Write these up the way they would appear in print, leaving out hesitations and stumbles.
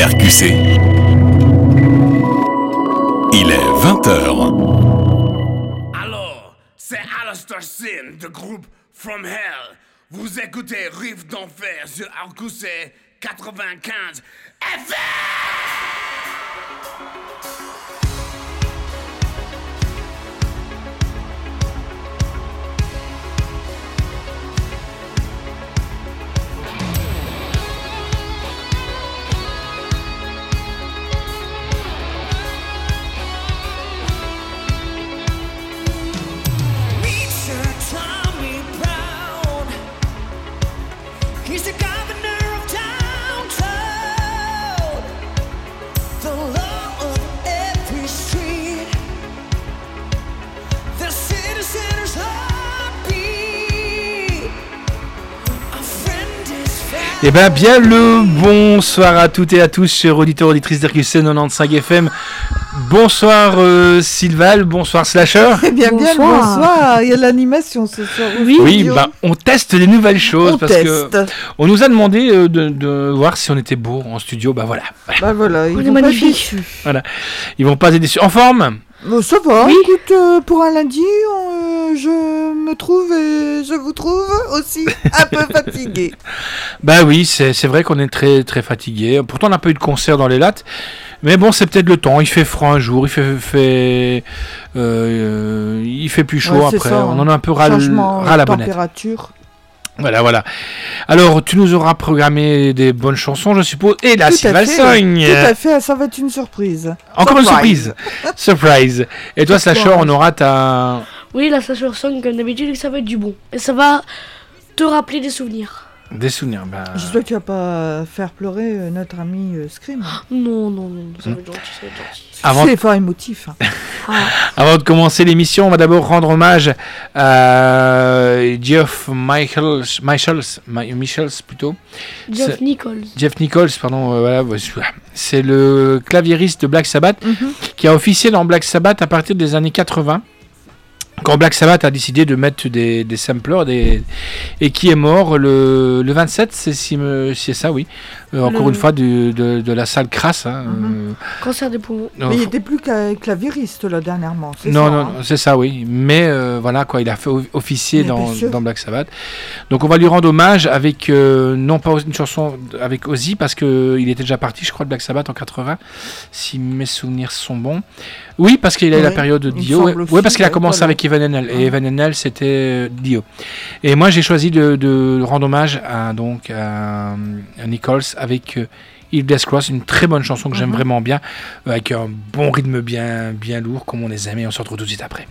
RQC. Il est 20h. Alors, c'est Alastair Sin de groupe From Hell. Vous écoutez Riff d'Enfer sur RQC 95 FM. He's the governor of downtown, the law of every street, the citizen's heartbeat. A friend is found. Eh bien, bien le bonsoir à toutes et à tous, chers auditeurs, auditrices d'RQC 95 FM. Bonsoir Sylval, bonsoir Slasher. Eh bien, bonsoir. Il y a l'animation ce soir. Oui, bah, on teste des nouvelles choses que on nous a demandé de voir si on était beau en studio. Bah voilà. Bah voilà, ils on est vont pas magnifique. déçus. Voilà, ils vont pas être déçus. En forme. Ça va. Oui. Écoute, pour un lundi, je me trouve et je vous trouve aussi un peu fatigué. Bah oui, c'est vrai qu'on est très très fatigué. Pourtant, on n'a pas eu de concert dans les lattes. Mais bon, c'est peut-être le temps. Il fait froid un jour, il fait plus chaud après. Ça, on en a un peu ras la bonnette. Température. Voilà. Alors, tu nous auras programmé des bonnes chansons, je suppose. Et là, Tout Sylvain à fait, Sogne. Tout à fait, ça va être une surprise. Encore une surprise. Surprise. Et toi, Slasher, Surprise. on aura ta... Oui, la Slasher Song, comme d'habitude, ça va être du bon. Et ça va te rappeler des souvenirs. Des souvenirs. Bah... J'espère que tu vas pas faire pleurer notre ami Scream. Non, ça va être gentil, ça va être gentil. Avant- C'est fort émotif. Hein. Avant de commencer l'émission, on va d'abord rendre hommage à Geoff Michels plutôt. Jeff Nichols. Jeff Nichols, pardon, voilà, c'est le claviériste de Black Sabbath qui a officié dans Black Sabbath à partir des années 80. Quand Black Sabbath a décidé de mettre des samplers et qui est mort le 27, c'est ça, oui. Encore une fois, de la salle crasse. Hein, Cancer des poumons. Mais il n'était plus clavieriste là dernièrement. Non, c'est ça, oui. Mais voilà, quoi, il a fait officier dans Black Sabbath. Donc on va lui rendre hommage avec, non pas une chanson avec Ozzy, parce qu'il était déjà parti, je crois, de Black Sabbath en 80, si mes souvenirs sont bons. Oui, parce qu'il a eu la période de Dio. Oui, parce qu'il a commencé avec Evan Hennel. Et Evan Hennel, c'était Dio. Et moi, j'ai choisi de rendre hommage à Nichols avec If Death Cross, une très bonne chanson que j'aime vraiment bien, avec un bon rythme bien lourd, comme on les aime. Et on se retrouve tout de suite après.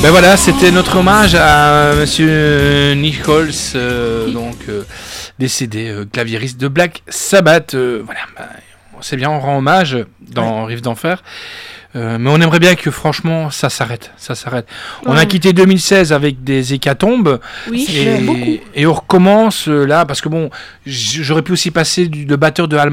Ben voilà, c'était notre hommage à Monsieur Nichols, décédé, claviériste de Black Sabbath. Voilà, c'est bien, on rend hommage dans Riff d'Enfer. Mais on aimerait bien que franchement ça s'arrête. On a quitté 2016 avec des hécatombes et on recommence là parce que bon, j'aurais pu aussi passer le batteur de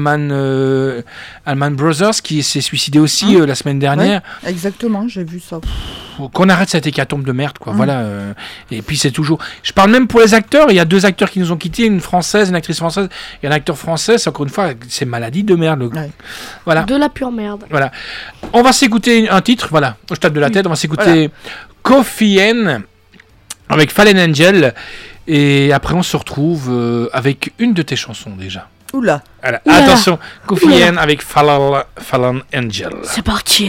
Allman Brothers qui s'est suicidé aussi la semaine dernière. Ouais, exactement, j'ai vu ça. Qu'on arrête cette hécatombe de merde quoi. Voilà. Et puis c'est toujours. Je parle même pour les acteurs. Il y a 2 acteurs qui nous ont quittés, une actrice française et un acteur français. C'est encore une fois c'est maladie de merde. Voilà. De la pure merde. Voilà. On va s'écouter un titre, voilà, je tape de la tête, on va s'écouter Coffee N avec Fallen Angel et après on se retrouve avec une de tes chansons déjà. Oula. Voilà. Attention, Coffee N avec Fallen Angel. C'est parti.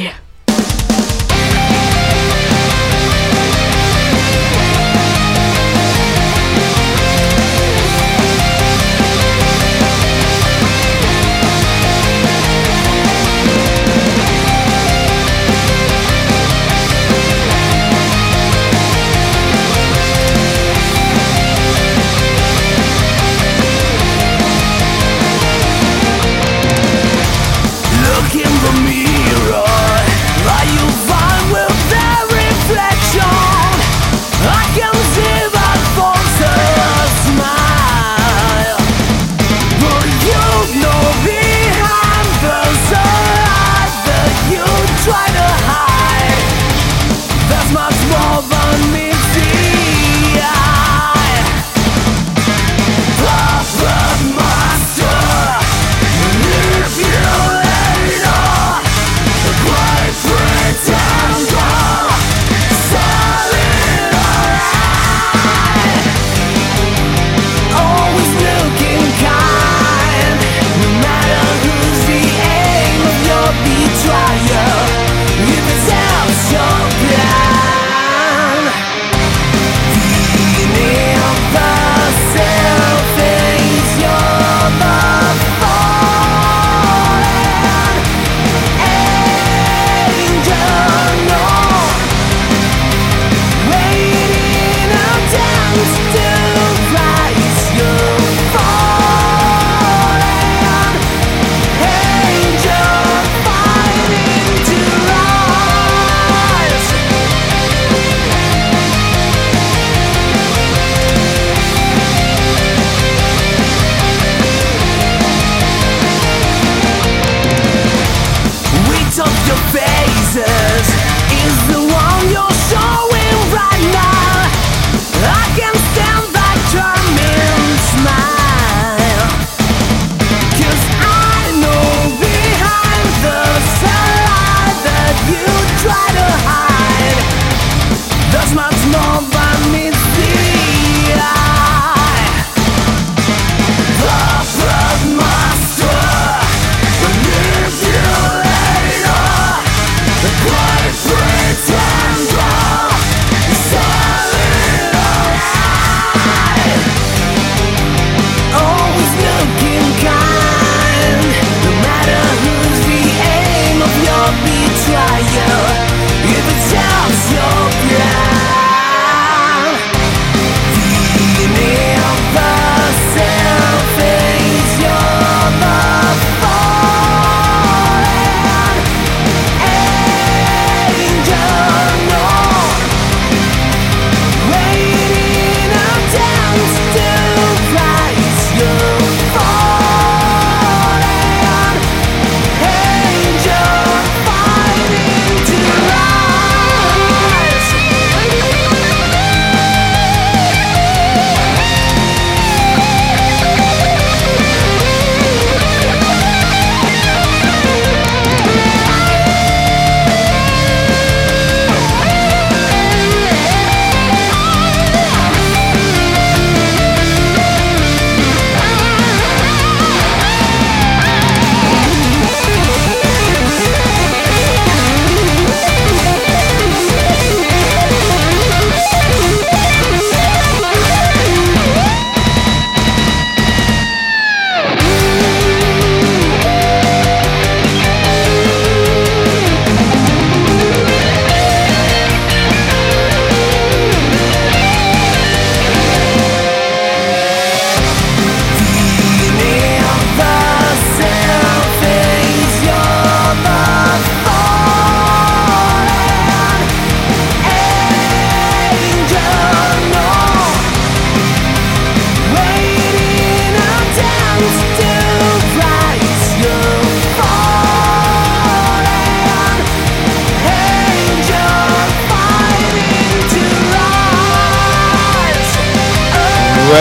If it sounds so bad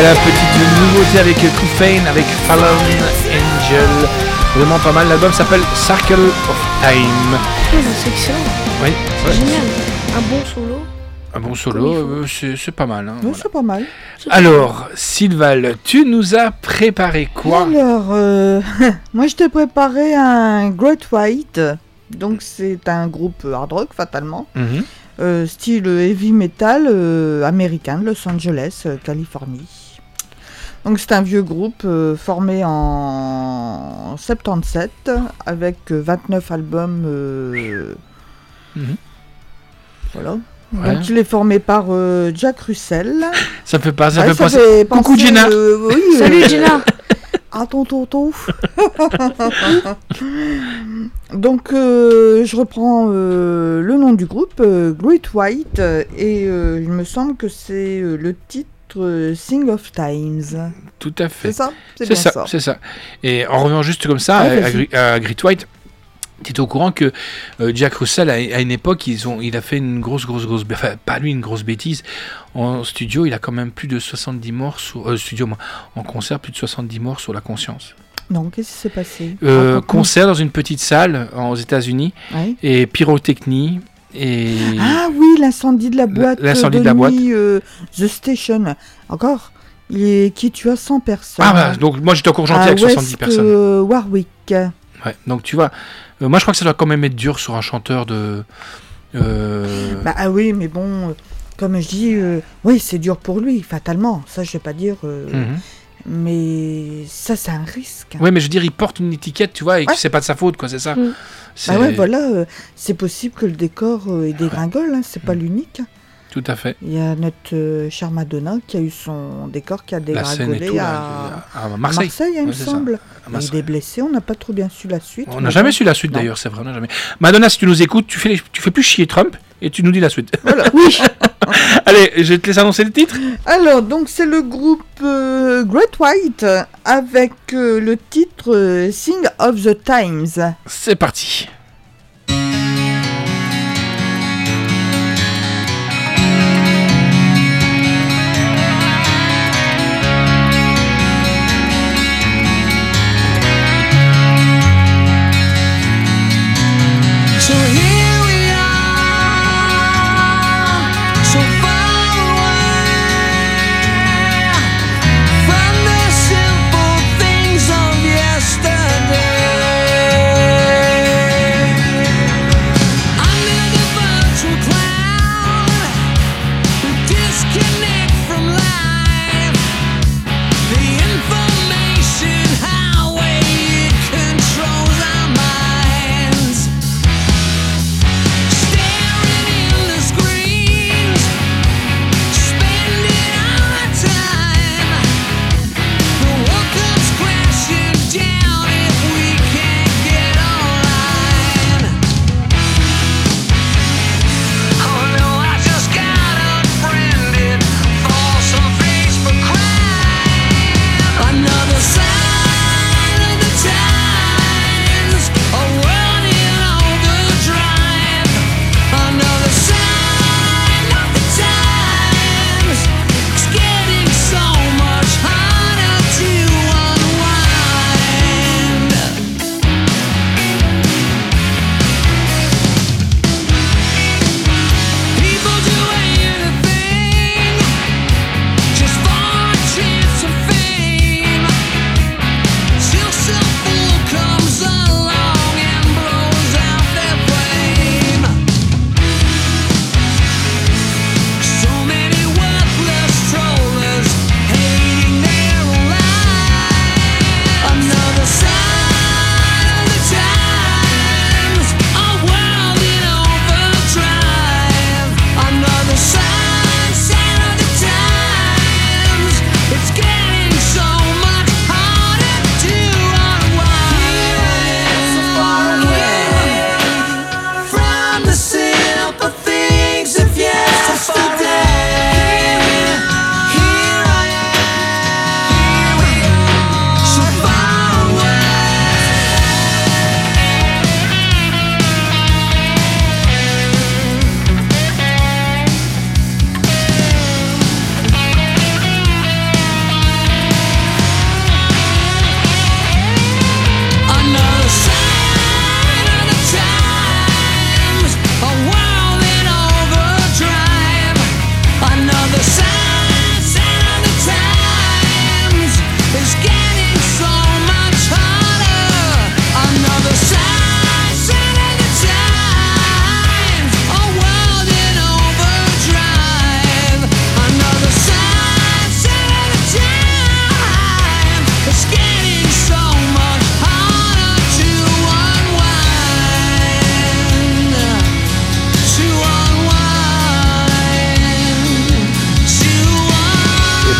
Voilà, petite nouveauté avec Koufein, avec Fallen Angel. Vraiment pas mal. L'album s'appelle Circle of Time. C'est excellent. Oui, C'est génial. Un bon solo. un bon solo, c'est pas mal. Hein, Oui, voilà. c'est pas mal. Alors, Sylval, tu nous as préparé quoi? Alors, moi je t'ai préparé un Great White. Donc c'est un groupe hard rock fatalement. Mhm. Style heavy metal américain de Los Angeles, Californie. Donc c'est un vieux groupe formé en 77 avec 29 albums. Mhm. Voilà. Ouais. Donc il est formé par Jack Russell. Ça fait pas, Ouais, penser. fait Coucou penser, Jenna. Oui, Salut Jenna. à ton tonton. Donc je reprends le nom du groupe, Great White, et il me semble que c'est le titre Sing of Times. Tout à fait. C'est ça? C'est bien ça, c'est ça. Et en revenant juste comme ça Ouais, à vas-y. Great White, tu es au courant que Jack Russell, à une époque, il a fait une grosse, enfin, pas lui, une grosse bêtise. En studio, il a quand même plus de 70 morts en concert, plus de 70 morts sur la conscience. Non, qu'est-ce qui s'est passé? Concert dans une petite salle aux États-Unis, Ouais. et pyrotechnie, et Ah oui, l'incendie de la boîte. L'incendie de la boîte. nuit, The Station. Encore, qui tua 100 personnes. Ah bah, donc moi j'étais encore gentil à avec 70 West, personnes. Warwick. Ouais, donc tu vois, moi je crois que ça doit quand même être dur sur un chanteur de... Bah ah oui, mais bon, comme je dis, oui, c'est dur pour lui, fatalement. Ça, je vais pas dire. Mhm. Mais ça, c'est un risque. Ouais, mais je veux dire, il porte une étiquette, tu vois, et que Ouais. c'est pas de sa faute, quoi, c'est ça. Mm. C'est Bah ouais, voilà, c'est possible que le décor il dégringole, hein, c'est pas l'unique. tout à fait. Il y a notre chère Madonna qui a eu son décor qui a La scène et dégringolé tout, à là, à à Marseille. Marseille, il me Ouais, c'est ça. semble. À Il Marseille. est blessé, on n'a pas trop bien su la suite. On mais n'a jamais bon. su la suite Non. d'ailleurs, c'est vrai, on n'a jamais. Madonna, si tu nous écoutes, tu fais plus chier Trump et tu nous dis la suite. Oui. Allez, je vais te laisser annoncer le titre. Alors, donc c'est le groupe Great White avec le titre Sing of the Times. C'est parti. So here we are, so far away from the simple things of yesterday.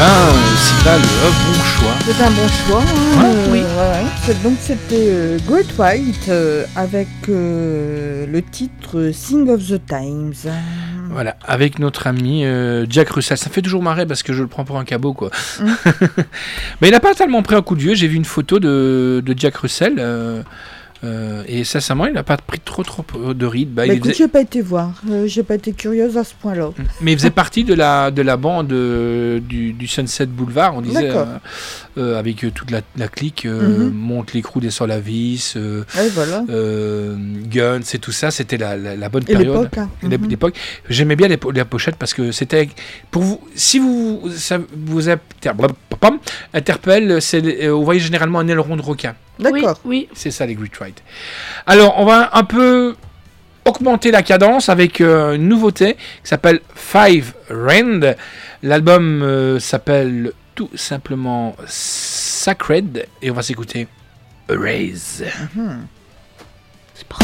c'est un bon choix. C'est un bon choix. Hein, Oui. Donc c'était Great White avec le titre Sing of the Times. Voilà, avec notre ami Jack Russell. Ça me fait toujours marrer parce que je le prends pour un cabot, quoi. Mais il n'a pas tellement pris un coup de vieux. J'ai vu une photo de Jack Russell. Et sincèrement, il n'a pas pris trop de rides. Écoute, j'ai pas été voir. J'ai pas été curieuse à ce point-là. Mais il faisait partie de la bande du Sunset Boulevard, on disait, avec toute la clique, monte l'écrou, descend la vis, voilà. Guns et tout ça. C'était la bonne Et période. l'époque. Hein. L'époque. J'aimais bien les pochettes parce que c'était pour vous. Si vous interpelle, vous voyez généralement un aileron de requin. D'accord. Oui. C'est ça les Great White. Alors, on va un peu augmenter la cadence avec une nouveauté qui s'appelle Five Rand. L'album s'appelle tout simplement Sacred et on va s'écouter Erase. C'est parti.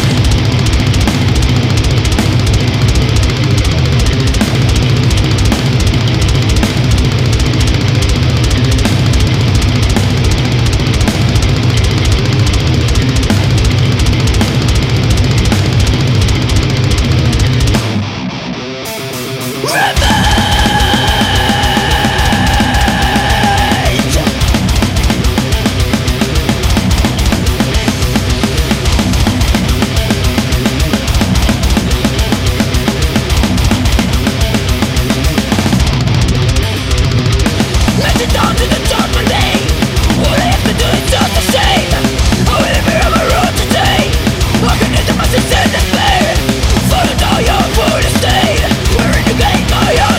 We're in the game, my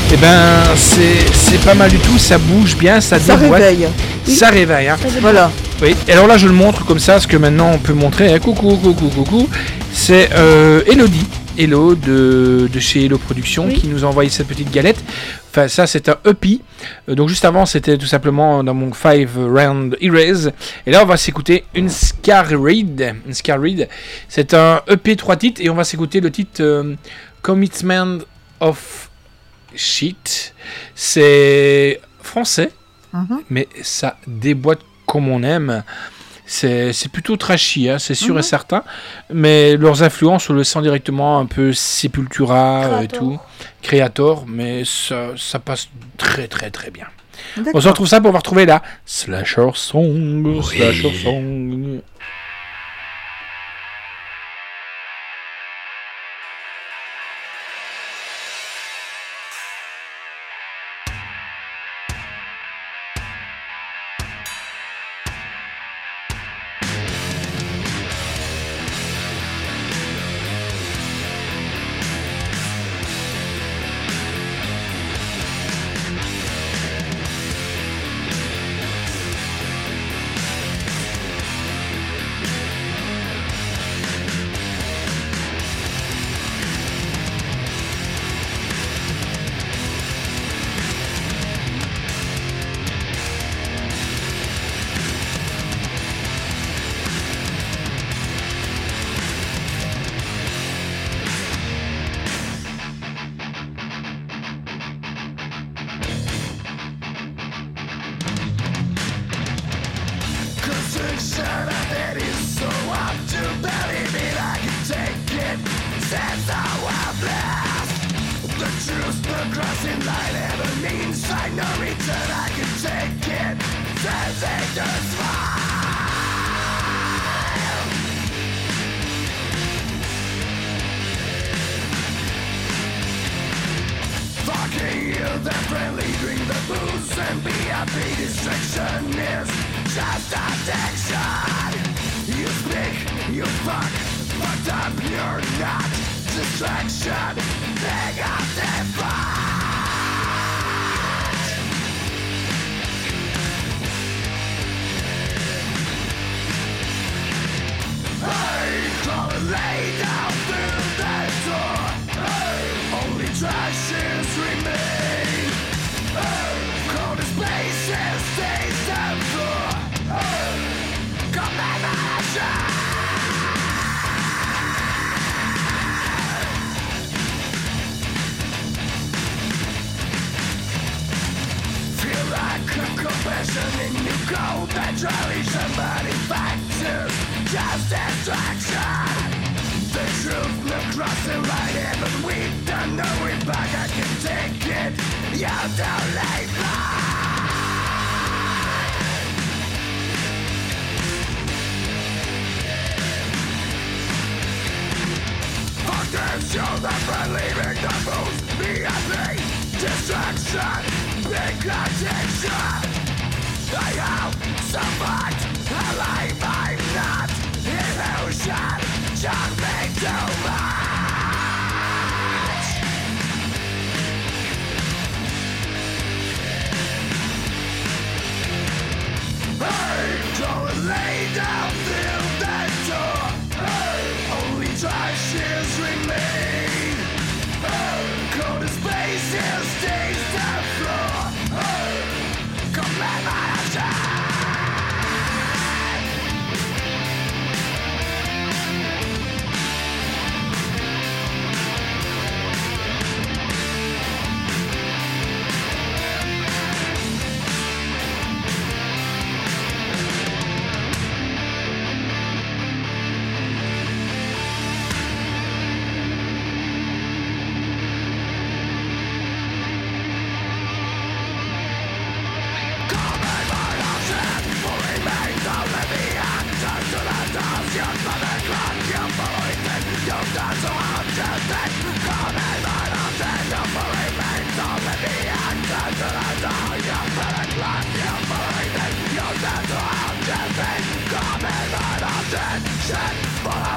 Eh ben, c'est pas mal du tout, ça bouge bien, ça Ça déboîte. réveille. Ça réveille, hein. Voilà. Oui, et alors là je le montre comme ça, parce que maintenant on peut montrer, hein, coucou, c'est Elodie, Hello de chez Hello Productions, Oui. qui nous a envoyé cette petite galette. Enfin ça c'est un EP, donc juste avant c'était tout simplement dans mon 5 Round Erase, et là on va s'écouter une Scar Reed, c'est un EP 3 titres, et on va s'écouter le titre Commitment of Shit, c'est français, mais ça déboîte comme on aime. C'est plutôt trashy, hein, c'est sûr et certain, mais leurs influences on le sent directement un peu Sepultura et tout, Creator, mais ça passe très très très bien. On se retrouve ça pour retrouver la Slasher Song.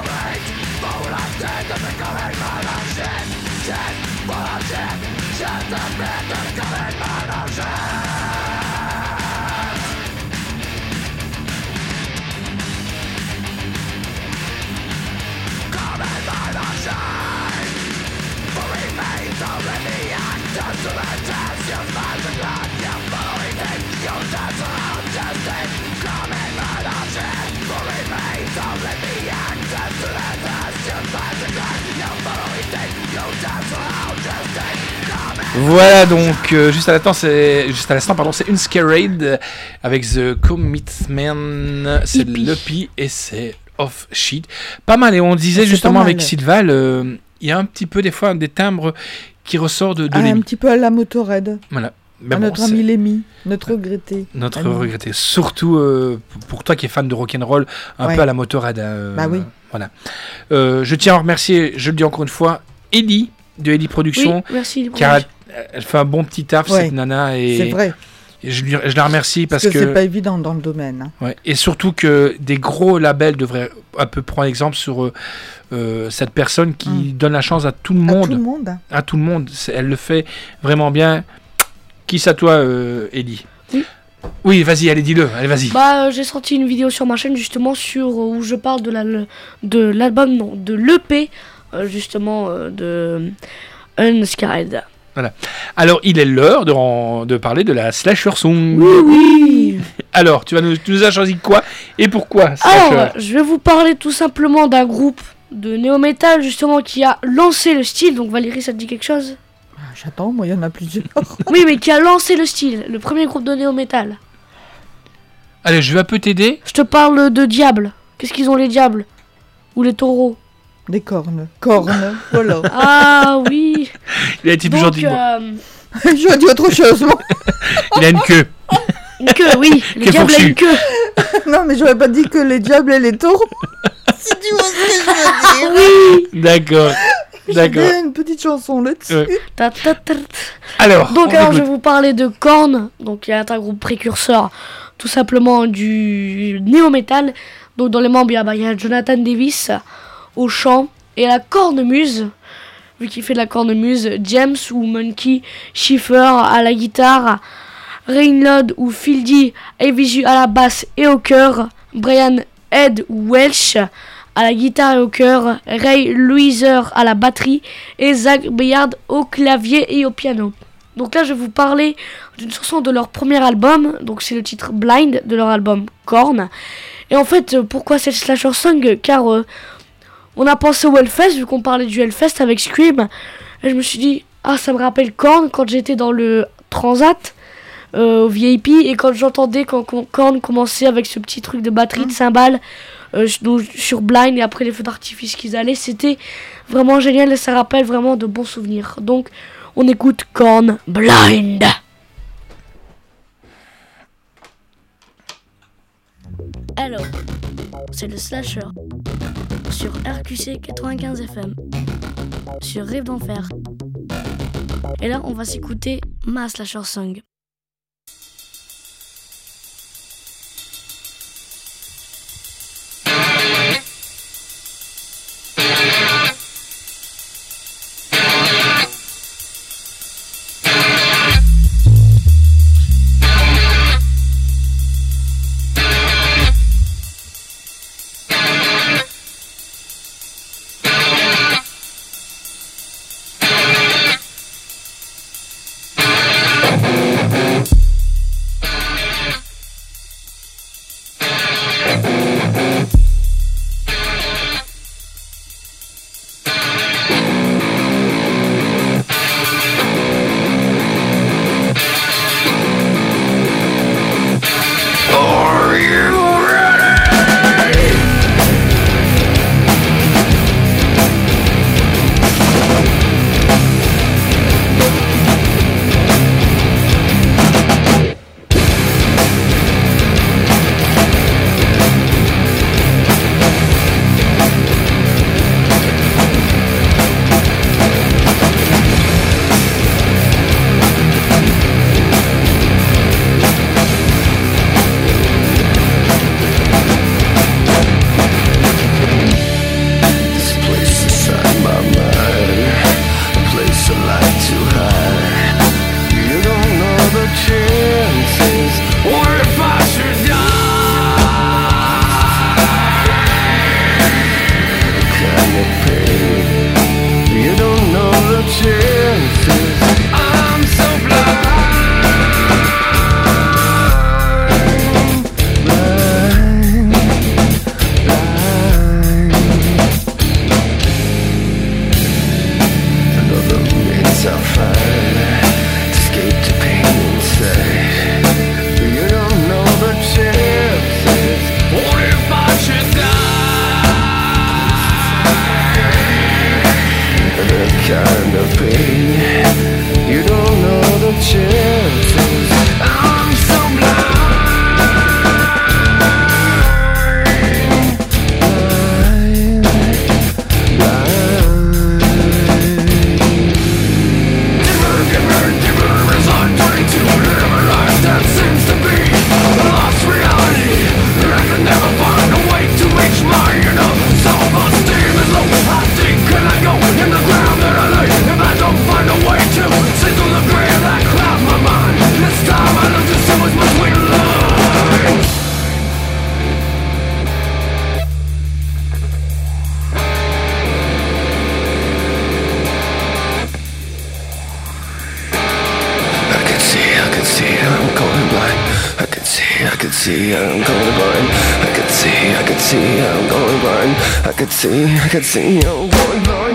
Shit, Voilà donc juste à l'instant c'est une Scare-Raid avec The Commitment, c'est de l'EP et c'est Off Sheet. Pas mal, et on disait justement avec Sylval, il y a un petit peu des fois des timbres qui ressortent de Lemmy. Un petit peu à la Motorhead. Voilà. À notre ami Lemmy, notre regretté. Notre regretté. Surtout pour toi qui es fan de rock'n'roll, un peu à la Motorhead. Bah oui. Voilà. Je tiens à remercier, je le dis encore une fois, Ellie de Ellie Productions. Oui, merci. Car elle fait un bon petit taf, cette nana. Et c'est vrai. Et je la remercie parce que c'est pas évident dans le domaine. Hein. Ouais. Et surtout que des gros labels devraient un peu prendre exemple sur cette personne qui donne la chance à tout le monde. À tout le monde. À tout le monde. Elle le fait vraiment bien. Qui c'est à toi, Ellie? Oui, vas-y, allez, dis-le. Allez, vas-y. J'ai sorti une vidéo sur ma chaîne justement où je parle de l'album, non, de l'EP justement de Unscared. Voilà. Alors, il est l'heure de parler de la Slasher Song. Oui. Alors, tu nous as choisi quoi et pourquoi Slasher? Alors, je vais vous parler tout simplement d'un groupe de néo-metal justement qui a lancé le style. Donc Valérie, ça te dit quelque chose? J'attends, moi il y en a plusieurs. Oui, mais qui a lancé le style, le premier groupe de néo-metal. Allez, je vais un peu t'aider. Je te parle de diables. Qu'est-ce qu'ils ont les diables? Ou les taureaux? Des cornes. Cornes, voilà. Ah oui. Il a été plus gentil. J'aurais dit autre chose, moi. Il a une queue. Une queue, oui. Le diable a une queue. Non, mais j'aurais pas dit que les diables et les taureaux. Si tu vois ce que je veux dire. Oui. D'accord. D'accord. J'ai une petite chanson là-dessus. Ouais. Alors, je vais vous parler de Korn. Donc, il y a un groupe précurseur, tout simplement du néo-metal. Donc, dans les membres, il y a Jonathan Davis au chant et à la cornemuse. Vu qu'il fait de la cornemuse, James ou Monkey Schiffer à la guitare, Reinlod ou Fieldy Avisu à la basse et au chœur, Brian Ed ou Welsh à la guitare et au chœur, Ray Louiser à la batterie et Zach Bayard au clavier et au piano. Donc là je vais vous parler d'une chanson de leur premier album, donc c'est le titre Blind de leur album Korn. Et en fait pourquoi cette slasher song? Car on a pensé au Hellfest, vu qu'on parlait du Hellfest avec Scream, et je me suis dit ça me rappelle Korn quand j'étais dans le Transat au VIP, et quand j'entendais quand Korn commençait avec ce petit truc de batterie de cymbales sur Blind, et après les feux d'artifice qu'ils allaient, c'était vraiment génial et ça rappelle vraiment de bons souvenirs. Donc on écoute Korn Blind. Alors, c'est le Slasher sur RQC 95 FM, sur Rêve d'Enfer. Et là on va s'écouter ma Slasher Song. could see I'm going blind. I could see I'm going blind. I could see I'm going blind.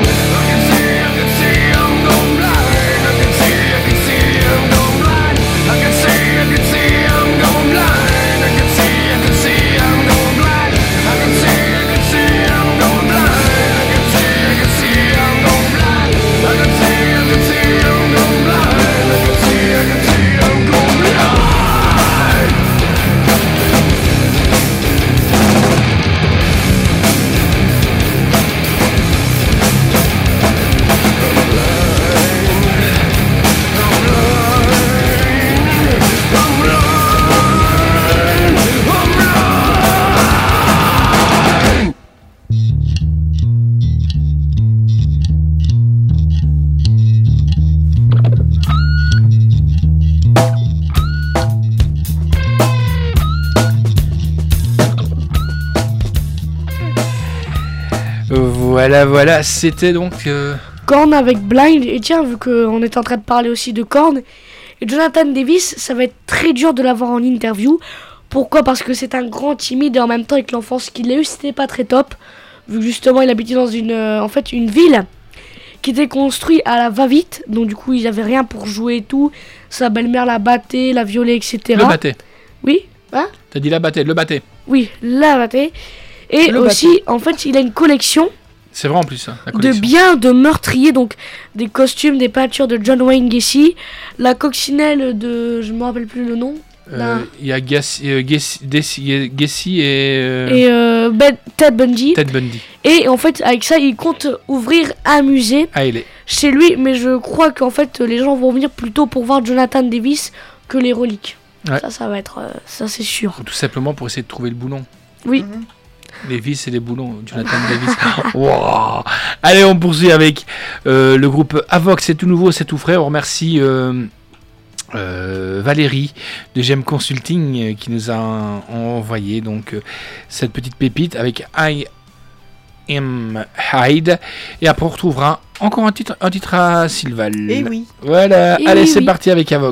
Voilà, c'était donc... Korn avec Blind, et tiens, vu qu'on est en train de parler aussi de Korn, et Jonathan Davis, ça va être très dur de l'avoir en interview. Pourquoi ? Parce que c'est un grand timide, et en même temps, avec l'enfance qu'il a eue, c'était pas très top, vu que justement, il habitait dans une ville qui était construite à la va-vite, donc du coup, ils avaient rien pour jouer et tout, sa belle-mère la battait, la violait, etc. Le battait. Oui, hein ? T'as dit la battait, le battait. Oui, la battait. Et Le aussi, battait. en fait, il a une collection C'est vrai en plus, hein, la de collection. biens de meurtriers, donc des costumes, des peintures de John Wayne Gacy, la coccinelle de, je me rappelle plus le nom, Il y a Gacy et Ted Bundy. Ted Bundy. Et en fait, avec ça, il compte ouvrir un musée Ah, il est. chez lui, mais je crois qu'en fait, les gens vont venir plutôt pour voir Jonathan Davis que les reliques. Ouais. Ça va être, ça c'est sûr. Ou tout simplement pour essayer de trouver le boulon. Oui. Les vis et les boulons, Jonathan Davis. Wow. Allez, on poursuit avec le groupe Avox, c'est tout nouveau, c'est tout frais. On remercie Valérie de GM Consulting qui nous a envoyé donc cette petite pépite avec I Am Hyde. Et après, on retrouvera encore un titre à Sylval. Et oui. Voilà, Et allez, oui, c'est oui. parti avec Avox.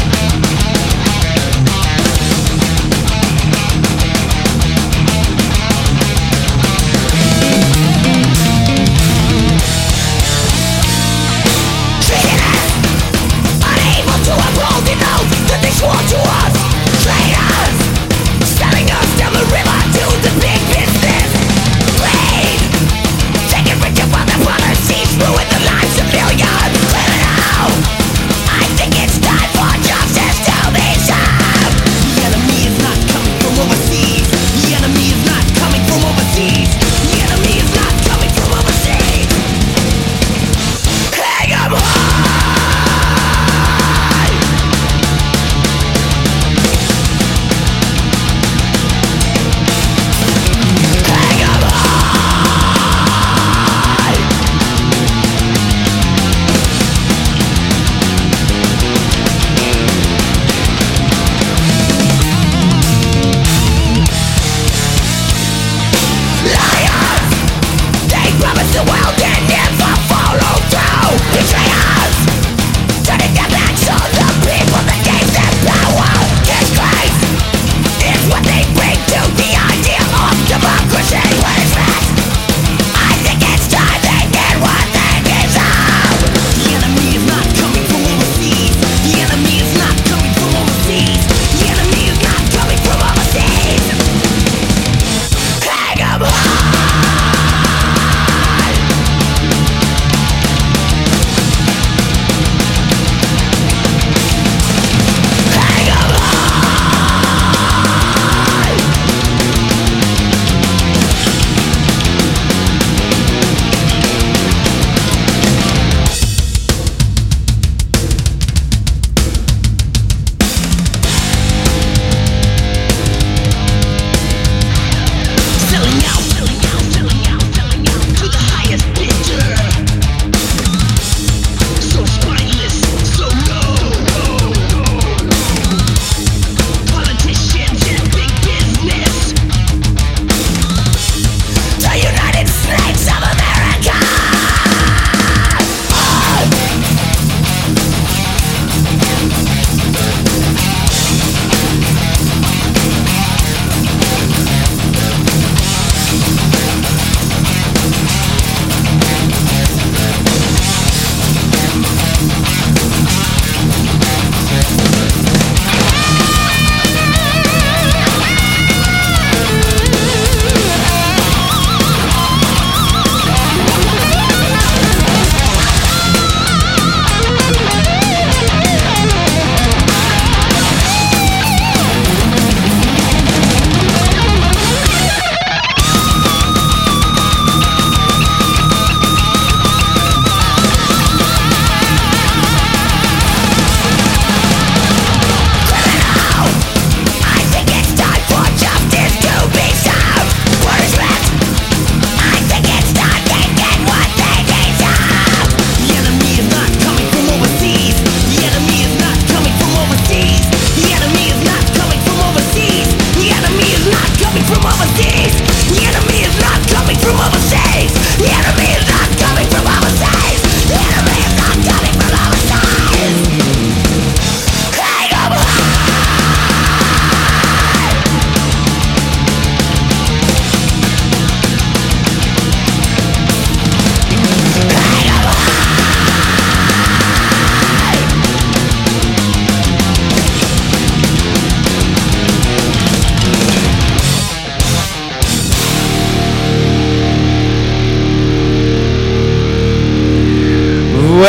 I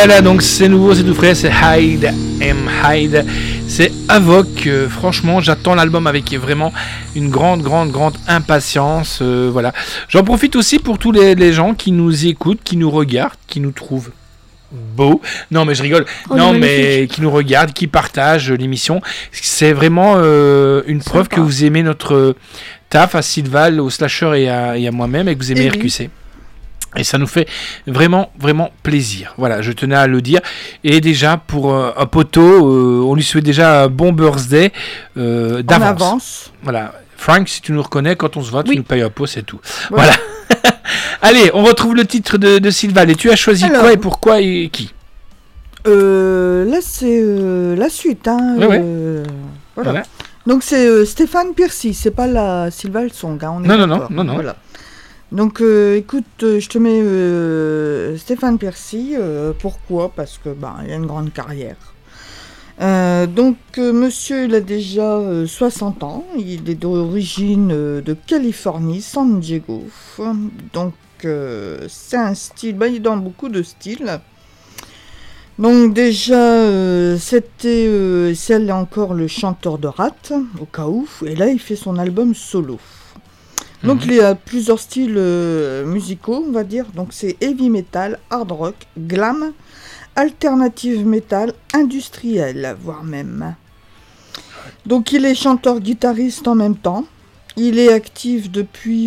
Voilà, donc c'est nouveau, c'est tout frais, c'est Hide M Hide, c'est Avoc. Franchement, j'attends l'album avec vraiment une grande impatience. Voilà. J'en profite aussi pour tous les gens qui nous écoutent, qui nous regardent, qui nous trouvent beau. Non mais je rigole. Mais qui nous regardent, qui partagent l'émission. C'est vraiment une preuve que vous aimez notre taf à Sylval, au Slasher et à moi-même, et que vous aimez RQC. Et ça nous fait vraiment plaisir. Voilà, je tenais à le dire. Et déjà, pour un poteau, on lui souhaite déjà un bon birthday d'avance. En avance. Voilà. Frank, si tu nous reconnais, quand on se voit, tu nous payes un pot, c'est tout. Voilà. Allez, on retrouve le titre de Sylval. Et tu as choisi quoi et pourquoi et qui ? Là, c'est la suite. Hein, voilà. Donc, c'est Stéphane Pearcy. C'est pas la Sylval Song. Hein, on est non. Voilà. Donc, écoute, je te mets Stéphane Pearcy. Pourquoi ? Parce que il a une grande carrière. Donc, monsieur, il a déjà 60 ans. Il est d'origine de Californie, San Diego. Donc, c'est un style. Il est dans beaucoup de styles. Donc, déjà, c'était celle encore le chanteur de Rat, au cas où. Et là, il fait son album solo. Donc il y a plusieurs styles musicaux, on va dire. Donc c'est heavy metal, hard rock, glam, alternative metal, industriel, voire même. Donc il est chanteur-guitariste en même temps. Il est actif depuis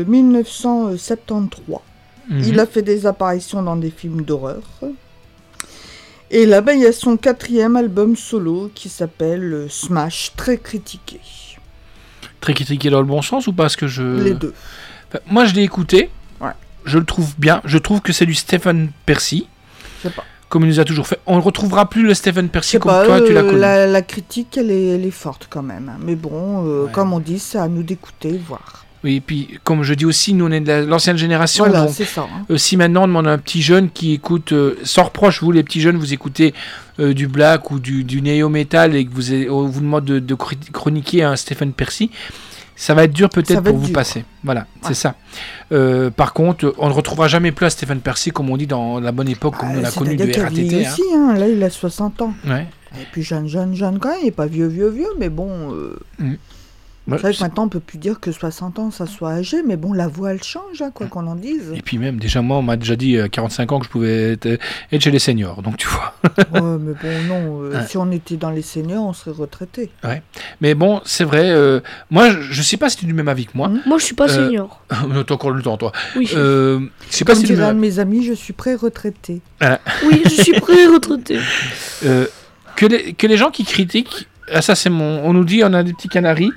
1973. Il a fait des apparitions dans des films d'horreur. Et là, il y a son 4e album solo qui s'appelle Smash, très critiqué. Très critiqué dans le bon sens ou parce que je... Les deux. Enfin, moi, je l'ai écouté. Ouais. Je le trouve bien. Je trouve que c'est du Stéphane Pearcy. Je sais pas. Comme il nous a toujours fait. On ne retrouvera plus le Stéphane Pearcy comme toi, tu l'as connu. La critique, elle est forte quand même. Mais bon, comme on dit, c'est à nous d'écouter, voir. Oui, et puis, comme je dis aussi, nous, on est de l'ancienne génération. Voilà, donc, c'est ça. Hein. Si maintenant, on demande à un petit jeune qui écoute, sans reproche, vous, les petits jeunes, vous écoutez du black ou du néo-metal et que on vous demande de chroniquer un Stéphane Pearcy, ça va être dur peut-être pour vous passer. Voilà, c'est ça. Par contre, on ne retrouvera jamais plus à Stéphane Pearcy, comme on dit dans la bonne époque, comme on a connu du RATT. Aussi, hein. Là, il a 60 ans. Ouais. Et puis jeune quand même, il n'est pas vieux, mais bon... C'est vrai que maintenant, on ne peut plus dire que 60 ans, ça soit âgé, mais bon, la voix, elle change, hein, quoi qu'on en dise. Et puis même, déjà, moi, on m'a déjà dit à 45 ans que je pouvais être chez les seniors, donc tu vois. Ouais, mais bon, non, si on était dans les seniors, on serait retraité. Ouais, mais bon, c'est vrai, moi, je ne sais pas si tu es du même avis que moi. Moi, je ne suis pas senior. T'as encore le temps, toi. Oui. Je sais pas si dirait un de mes amis, je suis pré-retraité. Oui, je suis pré-retraité. Que les gens qui critiquent... Ah, ça c'est on nous dit, on a des petits canaris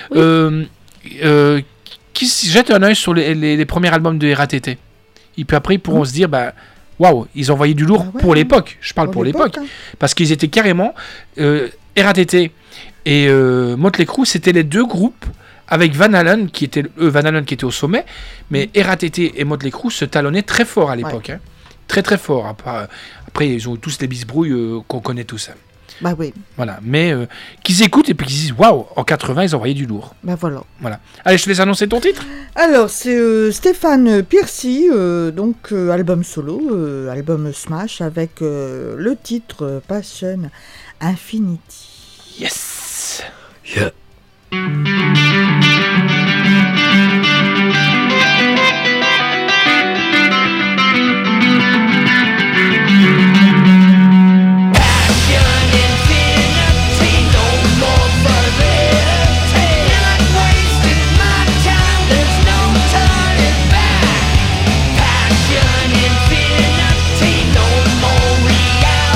qui jettent un œil sur les premiers albums de RATT. Et puis après ils pourront se dire waouh, ils envoyaient du lourd pour l'époque. Je parle pour l'époque, hein. Parce qu'ils étaient carrément RATT et Motley Crue, c'était les deux groupes avec Van Halen qui était au sommet, mais RATT et Motley Crue se talonnaient très fort à l'époque, hein. Très très fort. Après ils ont tous les bisbrouilles qu'on connaît tous. Bah oui. Voilà, mais qu'ils écoutent et puis qu'ils disent waouh, en 80 ils envoyaient du lourd. Bah voilà. Allez, je te laisse annoncer ton titre. Alors, c'est Stéphane Pearcy, donc album solo, album Smash avec le titre Passion Infinity. Yes. Yeah.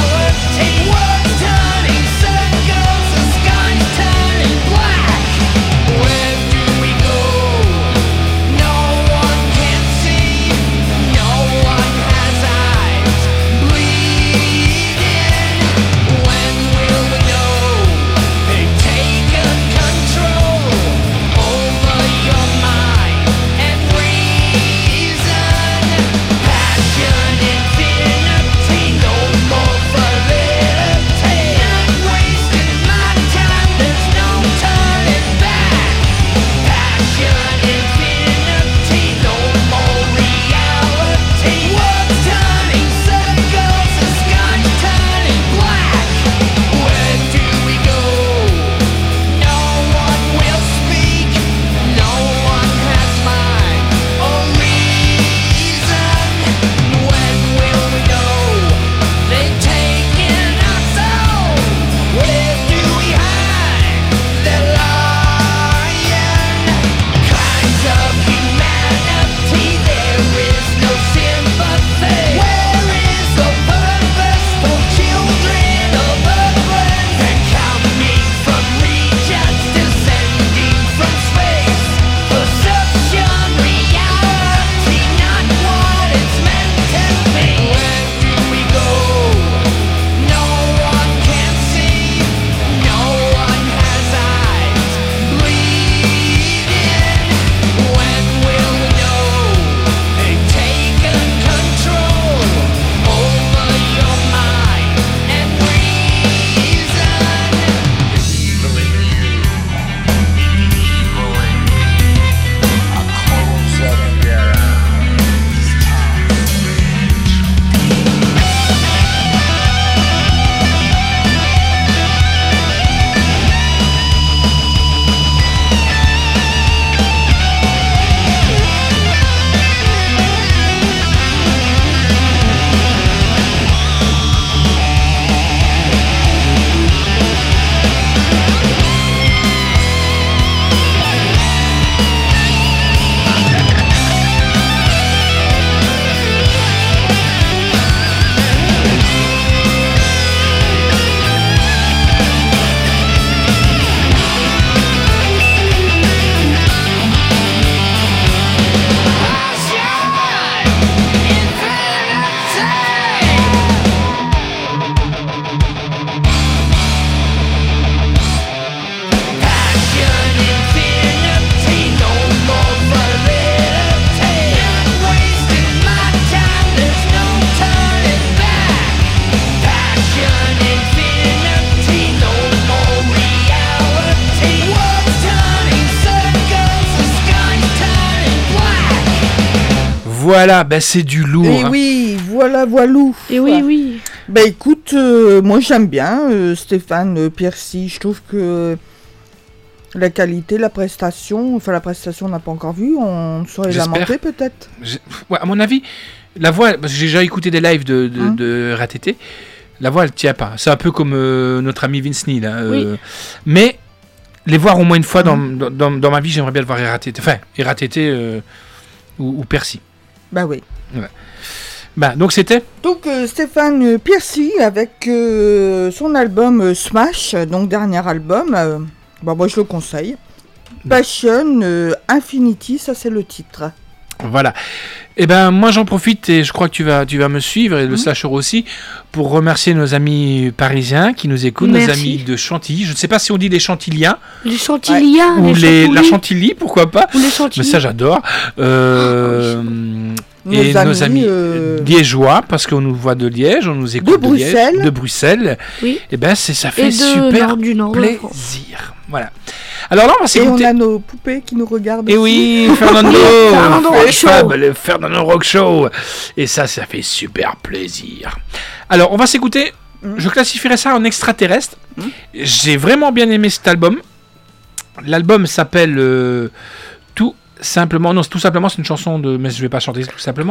Turning circles, the sky's turning black. voilà, ben c'est du lourd. Et oui, voilou. Et oui. Ben écoute, moi j'aime bien Stéphane Piercy. Je trouve que la qualité, la prestation on n'a pas encore vu, on saurait lamenter peut-être. Ouais, à mon avis, la voix, parce que j'ai déjà écouté des lives de RATT, la voix elle tient pas. C'est un peu comme notre ami Vince Neil. Mais les voir au moins une fois dans ma vie, j'aimerais bien le voir RATT. Enfin, RATT ou Piercy. Bah oui. Ouais. Bah, donc c'était Stéphane Piercy avec son album Smash, donc dernier album. Moi je le conseille. Passion Infinity, ça c'est le titre. Voilà. Et ben moi j'en profite et je crois que tu vas me suivre et le Slasher aussi pour remercier nos amis parisiens qui nous écoutent, nos amis de Chantilly. Je ne sais pas si on dit les Chantiliens. Les Chantiliens. Ou la Chantilly, pourquoi pas. Ou les Chantilly. Mais ça j'adore. Et nos amis liégeois, parce qu'on nous voit de Liège, on nous écoute de Bruxelles. Oui. Et ben ça fait super plaisir. Voilà. Alors là, on va s'écouter. Et on a nos poupées qui nous regardent. Et oui, Fernando le Fernando Rock Show. Et ça fait super plaisir. Alors, on va s'écouter. Je classifierais ça en extraterrestre. J'ai vraiment bien aimé cet album. L'album s'appelle Tout simplement, c'est une chanson de, mais je vais pas chanter tout simplement.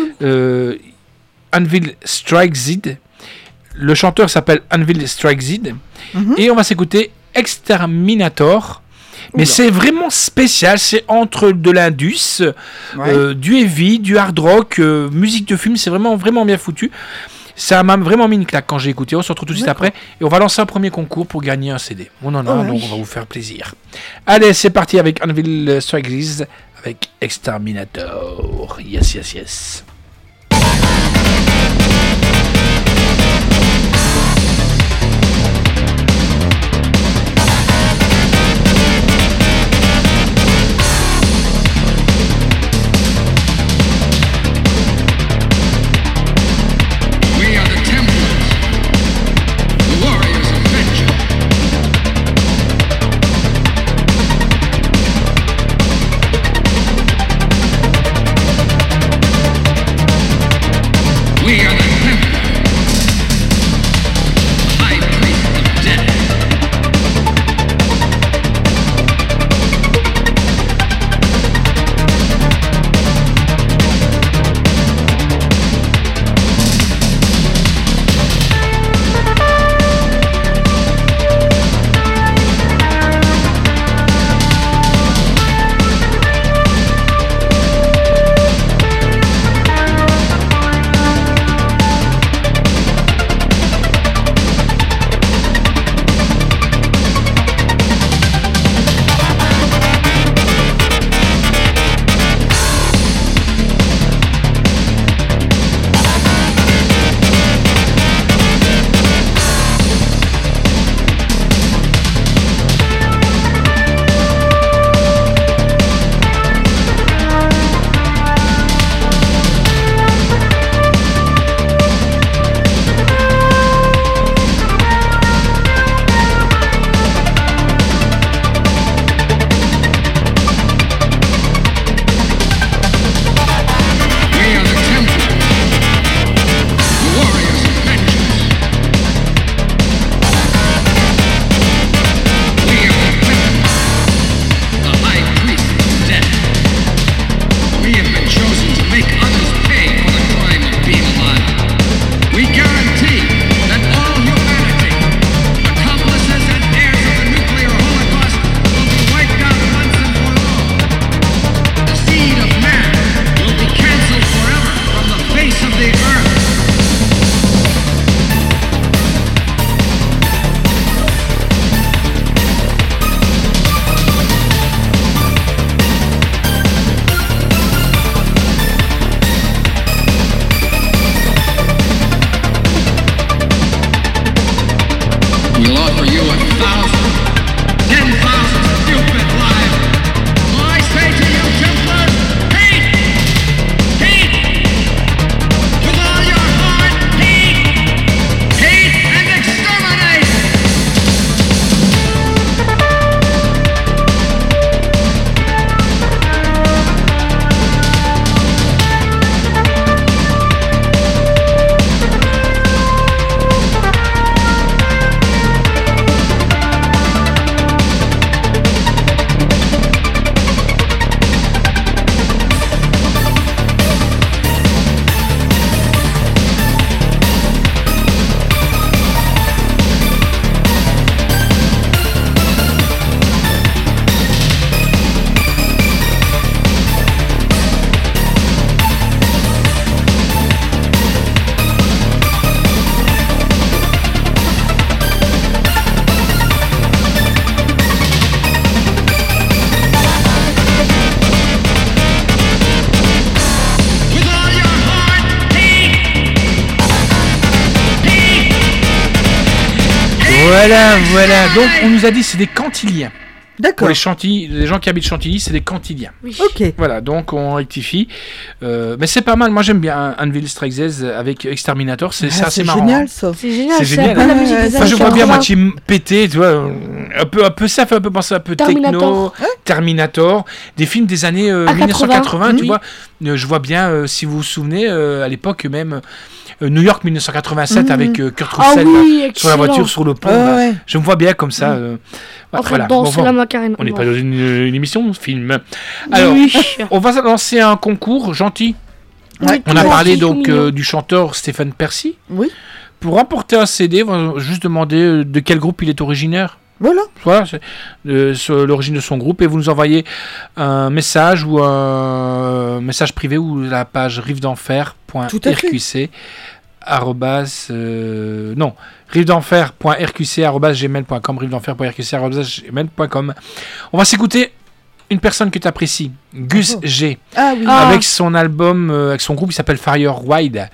Anvil Strike Z. Le chanteur s'appelle Anvil Strike Z. Et on va s'écouter Exterminator. Mais c'est vraiment spécial, c'est entre de l'indus, du heavy, du hard rock, musique de film, c'est vraiment bien foutu. Ça m'a vraiment mis une claque quand j'ai écouté. On se retrouve tout de suite après et on va lancer un premier concours pour gagner un CD. On en a un, donc on va vous faire plaisir. Allez, c'est parti avec Anvil Strike Z avec Exterminator. Yes. Warriors of vengeance. Voilà. Donc, on nous a dit c'est des Cantiliens. D'accord. Pour les gens qui habitent Chantilly, c'est des Cantiliens. Oui. Ok. Voilà, donc on rectifie. Mais c'est pas mal. Moi, j'aime bien Anvil Strike Z avec Exterminator. C'est assez marrant. Génial, ça. C'est génial. C'est C'est génial. un peu la musique des Enfin, Moi, je années vois bien 80. moitié pété, tu vois, un peu ça fait un peu penser un peu Terminator. techno, Terminator, des films des années À 1980, tu oui. vois. Je vois bien, si vous vous souvenez, à l'époque même New York 1987 avec Kurt Ah Russell oui, là, sur la voiture, sur le pont. là. Ouais. Je me vois bien comme ça. En train voilà. de danser Bon, la macarena. on n'est pas dans une émission de film. Alors, Oui. on va lancer un concours gentil. Oui, On a tout parlé gentil, tout donc mignon. du chanteur Stéphane Percy. Oui. Pour remporter un CD, on va juste demander de quel groupe il est originaire. Voilà. Voilà, c'est sur l'origine de son groupe, et vous nous envoyez un message ou un message privé ou la page rivedenfer.rqc non, rivedenfer.rqc@gmail.com, rivedenfer.rqc@gmail.com. On va s'écouter une personne que tu apprécies, Gus G, Ah oui. avec son album, avec son groupe qui s'appelle Fire Wide,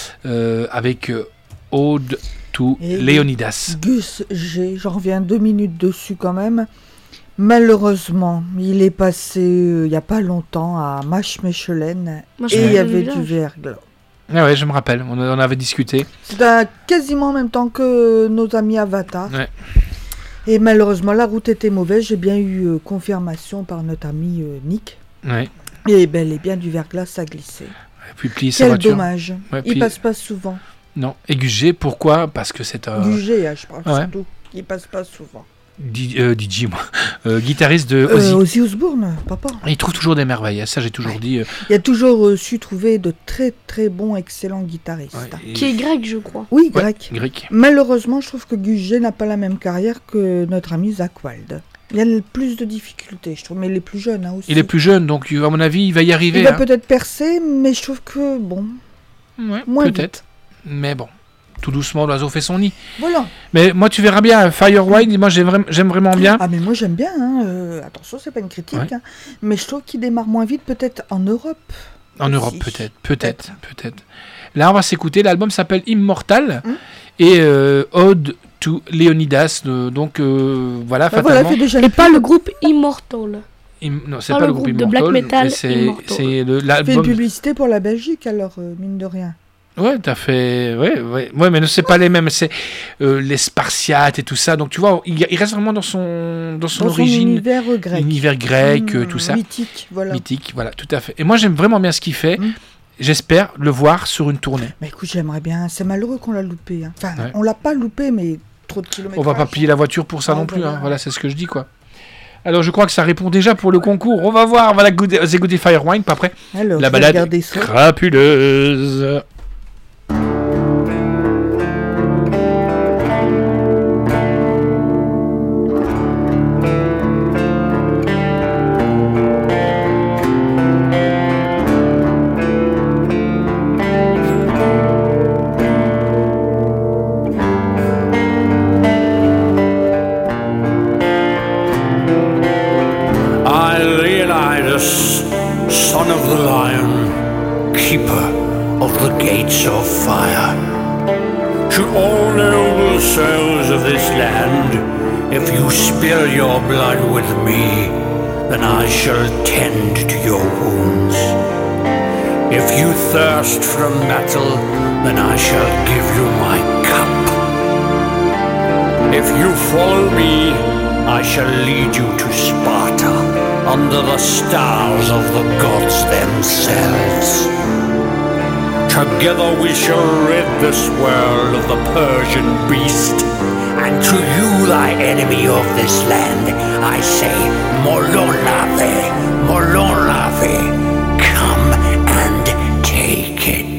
avec Ode to Et Leonidas. Gus G, j'en reviens 2 minutes dessus quand même. Malheureusement, il est passé il n'y a pas longtemps à Mache-Mechelen Moi, et il y avait village. du verglas. Ah ouais, je me rappelle, on avait discuté. C'était quasiment en même temps que nos amis Avatar. Ouais. Et malheureusement, la route était mauvaise. J'ai bien eu confirmation par notre ami Nick. Ouais. Et bel et bien du verglas, ça glissait. Et puis plier sa Quel voiture. dommage. Ouais, Il puis- passe pas souvent. Non. Et Gus G, pourquoi? Parce que c'est un Du G, je parle ouais. surtout. Il passe pas souvent. DJ, moi. Guitariste de Ozzy. Ozzy Osbourne, papa. Il trouve toujours des merveilles, ça j'ai toujours dit. Il a toujours su trouver de très très bons, excellents guitaristes. Ouais, Qui est grec, je crois. Oui, ouais, grec. grec. Malheureusement, je trouve que Gus G n'a pas la même carrière que notre ami Zakk Wylde. Il a plus de difficultés, je trouve, mais il est plus jeune aussi. Il est plus jeune, donc à mon avis, il va y arriver. Il va hein. peut-être percer, mais je trouve que, bon, Ouais, moins peut-être. Mais bon, tout doucement, l'oiseau fait son nid. voilà. Mais moi, tu verras bien, Firewide, moi j'aime vraiment bien. Ah, mais moi j'aime bien, hein, attention, c'est pas une critique, Ouais. hein, mais je trouve qu'il démarre moins vite, peut-être en Europe. En aussi. Europe, peut-être. Là, on va s'écouter, l'album s'appelle Immortal et Ode to Leonidas. Donc voilà, Bah, voilà, fatalement. fait déjà Et pas le groupe Immortal. Non, c'est pas pas le le groupe groupe de Immortal. black metal mais c'est Immortal. c'est fait une l'album. publicité pour la Belgique, alors, mine de rien. Ouais, t'as fait. Ouais, mais c'est pas les mêmes. C'est les Spartiates et tout ça. Donc tu vois, il reste vraiment dans son Dans son origine, univers grec. univers grec, tout ça, Mythique, voilà. mythique. Voilà, tout à fait. Et moi, j'aime vraiment bien ce qu'il fait. J'espère le voir sur une tournée. Mais écoute, j'aimerais bien. C'est malheureux qu'on l'a loupé. Hein. Enfin, Ouais. on l'a pas loupé, mais trop de kilomètres. On va pas piller la voiture pour ça Ah, non plus. voilà. Hein. Voilà, c'est ce que je dis, quoi. Alors, je crois que ça répond déjà pour le concours. On va voir. On va écouter Firewine, puis après Alors, la je vais balade regarder ça. crapuleuse. I, Leonidas, son of the lion, keeper of the gates of fire, to all noble souls of this land, if you spill your blood with me, then I shall tend to your wounds. If you thirst from battle, then I shall give you my cup. If you follow me, I shall lead you to Sparta, under the stars of the gods themselves. Together we shall rid this world of the Persian beast. And to you, thy enemy of this land, I say, Molon Lave, Molon Lave, come and take it.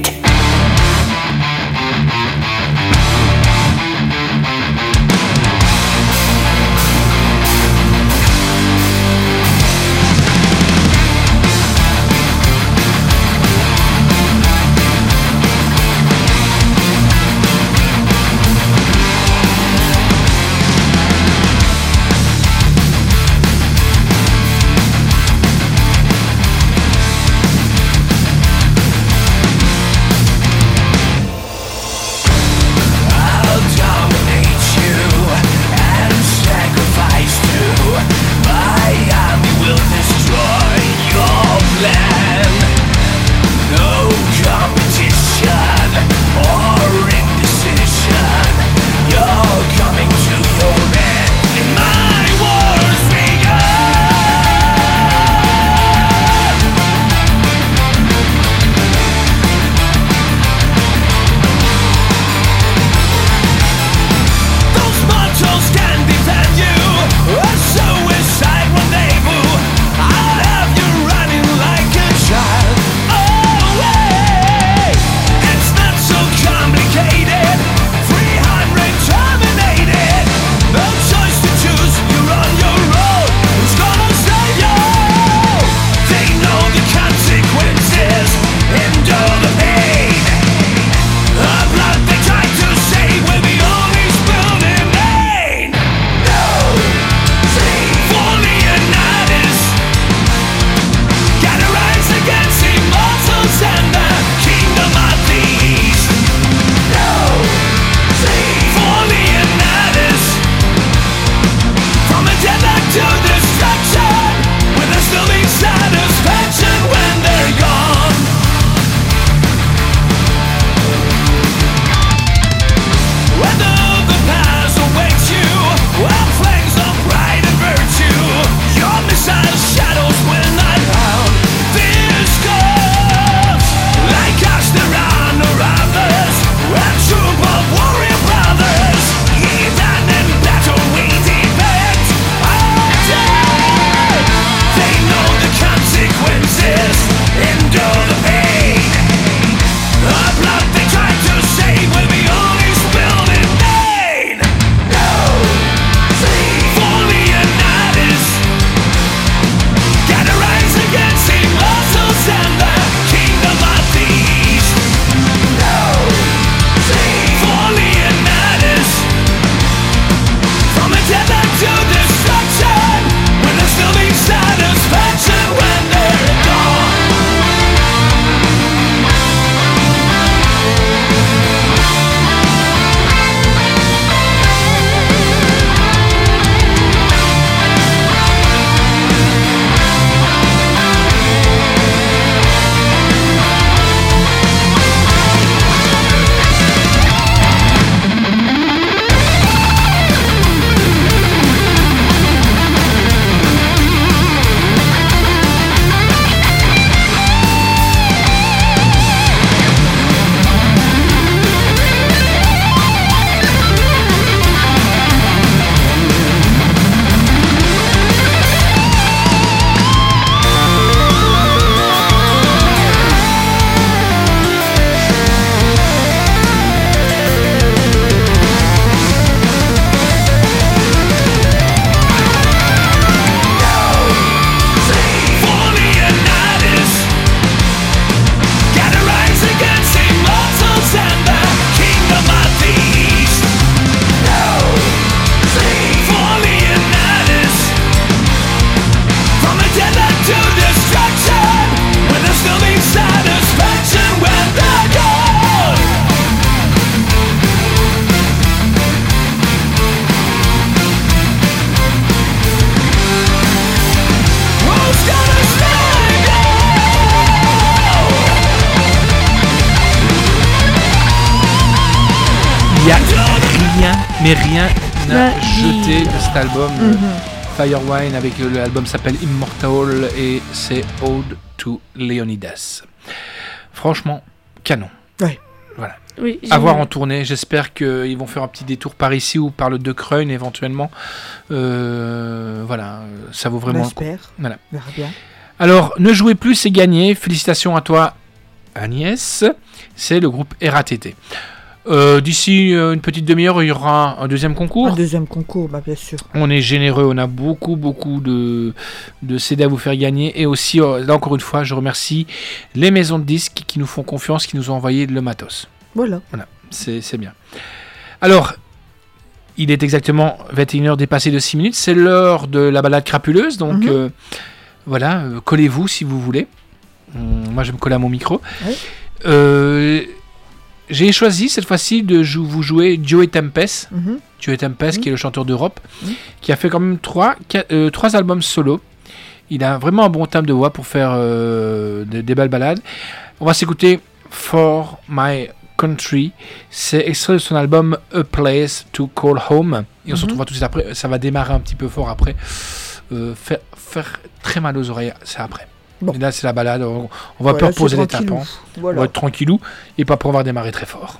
mais rien n'a jeté de cet album. Firewine, avec l'album s'appelle Immortal et c'est Ode to Leonidas. Franchement, canon. Ouais. Voilà. Oui, à voir en tournée. J'espère qu'ils vont faire un petit détour par ici ou par le De Kreun éventuellement. Voilà, ça vaut vraiment le coup. Voilà. On verra bien. Alors, ne jouez plus, c'est gagné. Félicitations à toi, Agnès. C'est le groupe RATT. D'ici une petite demi-heure, il y aura un deuxième concours. Un deuxième concours, bah bien sûr. On est généreux, on a beaucoup de CD à vous faire gagner. Et aussi, là encore une fois, je remercie les maisons de disques qui nous font confiance, qui nous ont envoyé le matos. Voilà, c'est bien. Alors, il est exactement 21h dépassé de 6 minutes. C'est l'heure de la balade crapuleuse. Donc, voilà, collez-vous si vous voulez. Moi, je vais me coller à mon micro. Oui. J'ai choisi cette fois-ci de vous jouer Joey Tempest. Joey Tempest, qui est le chanteur d'Europe, qui a fait quand même 3 albums solo. Il a vraiment un bon timbre de voix pour faire des belles balades. On va s'écouter For My Country. C'est extrait de son album A Place to Call Home. Et on se retrouvera tout de suite après. Ça va démarrer un petit peu fort après. Faire très mal aux oreilles, c'est après. Bon. Et là, c'est la balade. On va pas reposer les tapants. Voilà. On va être tranquillou et pas pour avoir démarré très fort.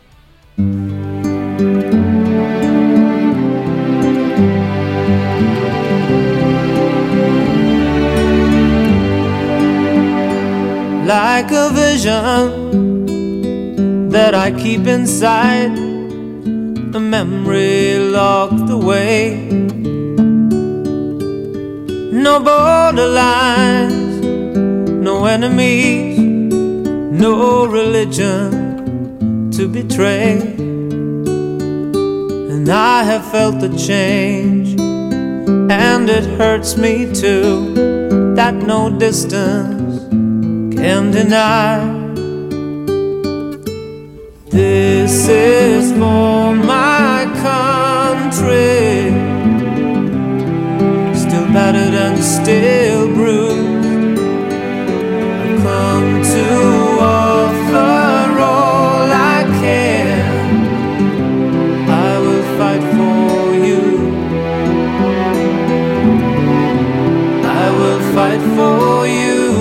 Like a vision that I keep inside, a memory locked away. No borderlines, no enemies, no religion to betray. And I have felt the change, and it hurts me too, that no distance can deny. This is for my country, still battered and still bruised. I've come to offer all I can. I will fight for you. I will fight for you.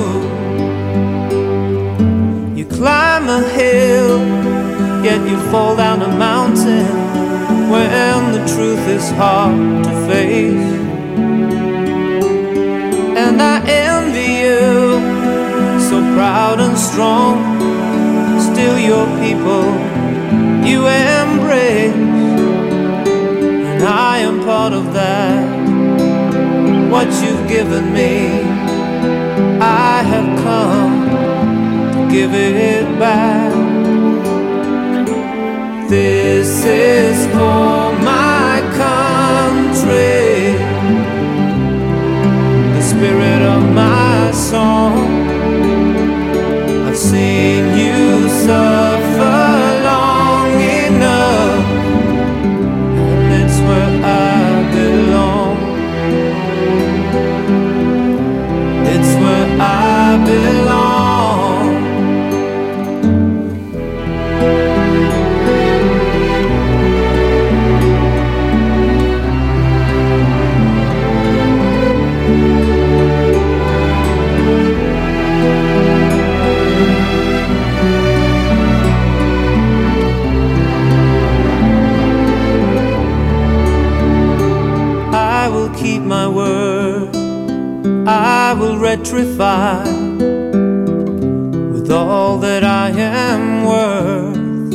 You climb a hill, yet you fall down a mountain when the truth is hard to face. And I envy you, so proud and strong. Still your people you embrace, and I am part of that. What you've given me, I have come to give it back. This is for my country, the spirit of my song. I've seen you suffer long enough, and it's where I belong. It's where I belong. Keep my word, I will rectify with all that I am worth.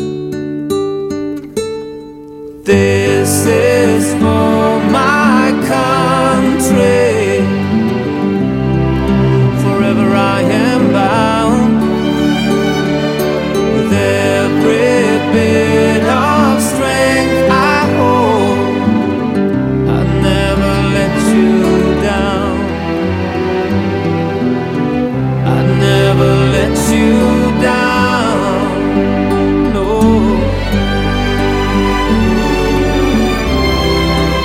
This is for my country, forever I am bound with every bit of strength I hold. Never let you down, no.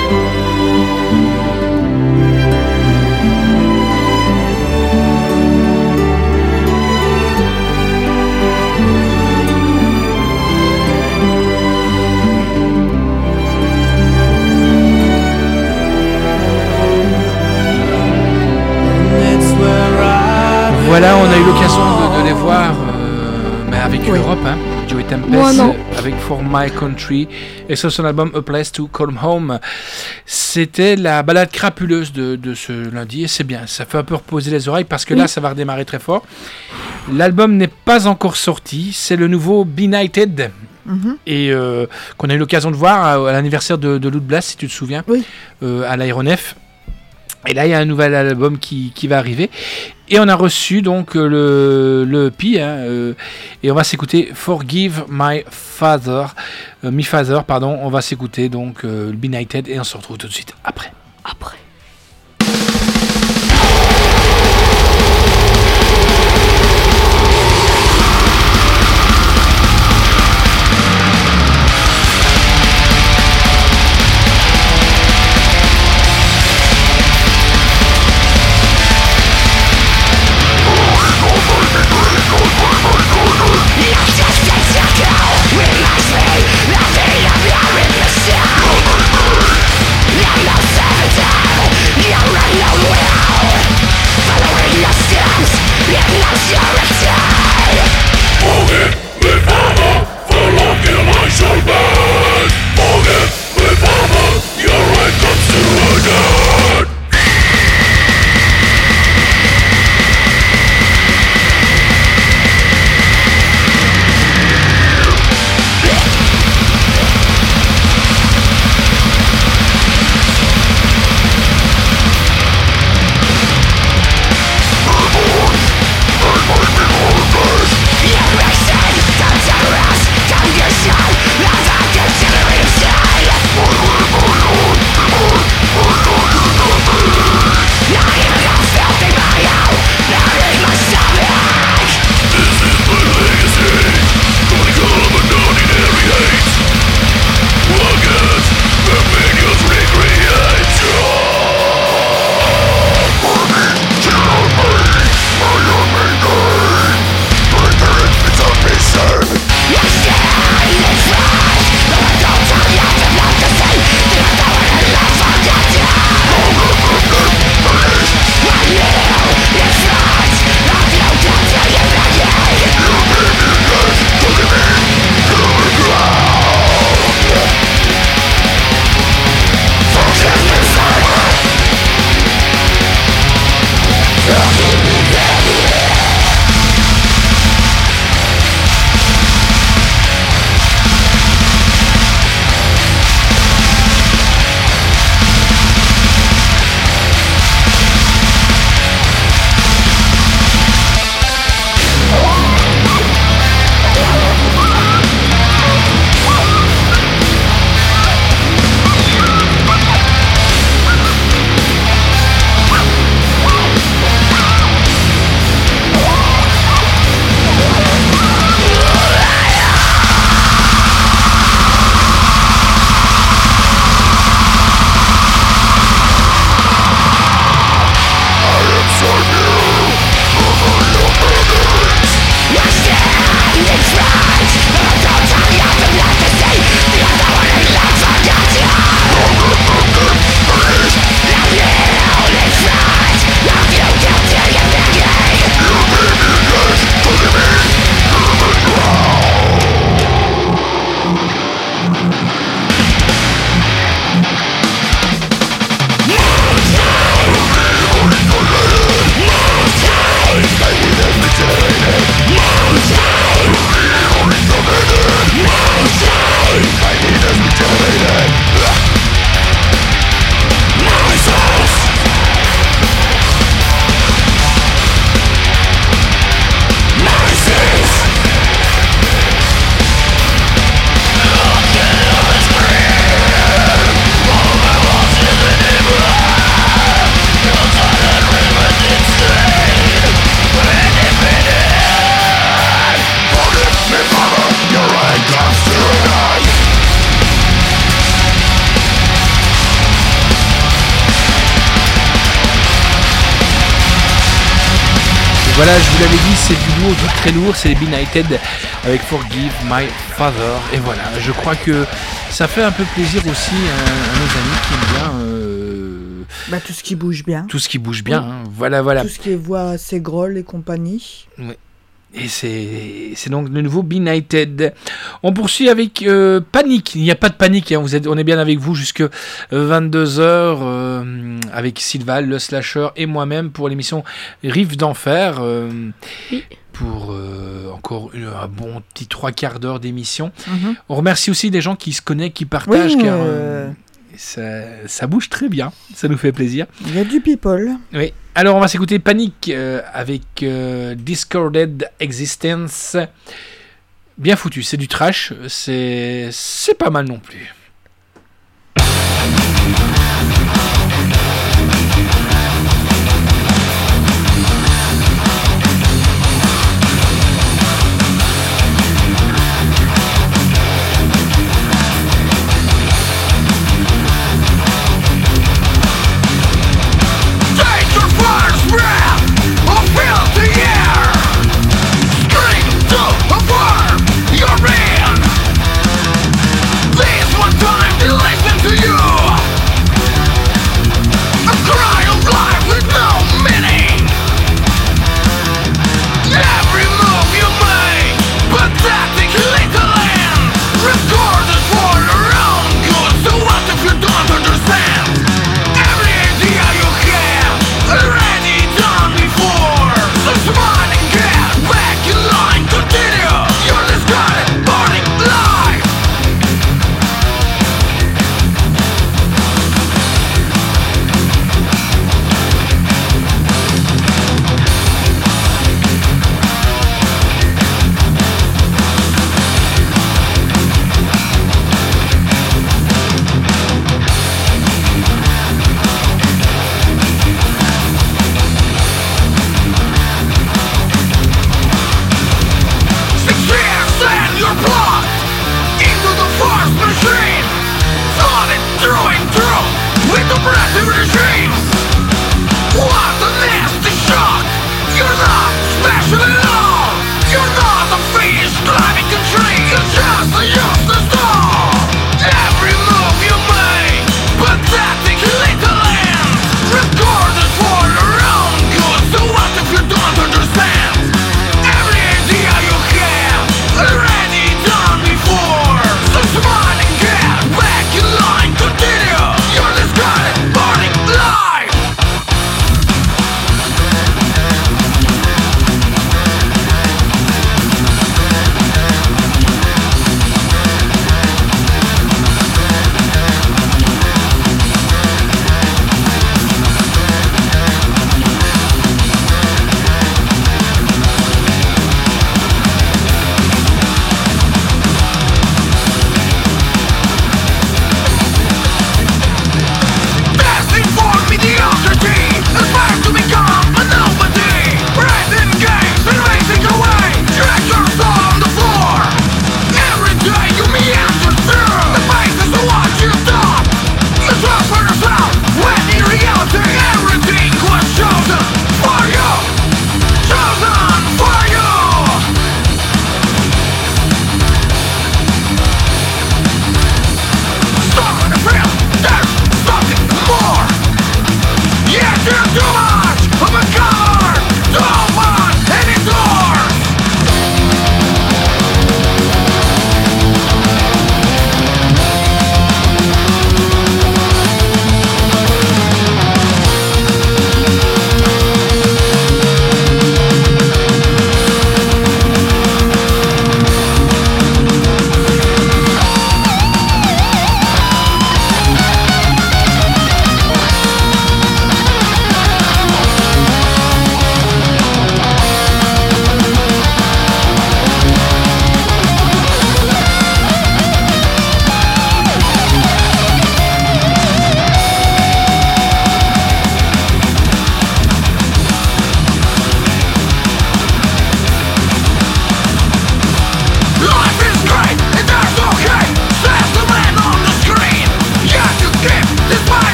l'occasion de les voir, mais avec Europe, hein. Joey Tempest avec For My Country et sur son album A Place to Call Home. C'était la balade crapuleuse de ce lundi et c'est bien, ça fait un peu reposer les oreilles parce que là ça va redémarrer très fort. L'album n'est pas encore sorti, c'est le nouveau Benighted et qu'on a eu l'occasion de voir à l'anniversaire de Loot Blast, si tu te souviens, à l'Aéronef. Et là, il y a un nouvel album qui va arriver. Et on a reçu donc le EP. Et on va s'écouter Forgive My Father. On va s'écouter donc Benighted. Et on se retrouve tout de suite après. Voilà, je vous l'avais dit, c'est du lourd, du très lourd, c'est les Benighted avec Forgive My Father. Et voilà, je crois que ça fait un peu plaisir aussi à nos amis qui aiment bien Tout ce qui bouge bien. Tout ce qui bouge bien, hein. Voilà. Tout ce qui est voix Segrol et compagnie. Oui. Et c'est donc le nouveau Be United. On poursuit avec Panique. Il n'y a pas de panique, hein. On est bien avec vous jusque 22h avec Sylval, le slasher et moi-même pour l'émission Rive d'Enfer. Oui. Pour encore un bon petit 3/4 d'heure d'émission. On remercie aussi des gens qui se connectent, qui partagent, car ça bouge très bien, ça nous fait plaisir. Il y a du people. Oui. Alors on va s'écouter Panique avec Discorded Existence. Bien foutu, c'est du trash, c'est pas mal non plus.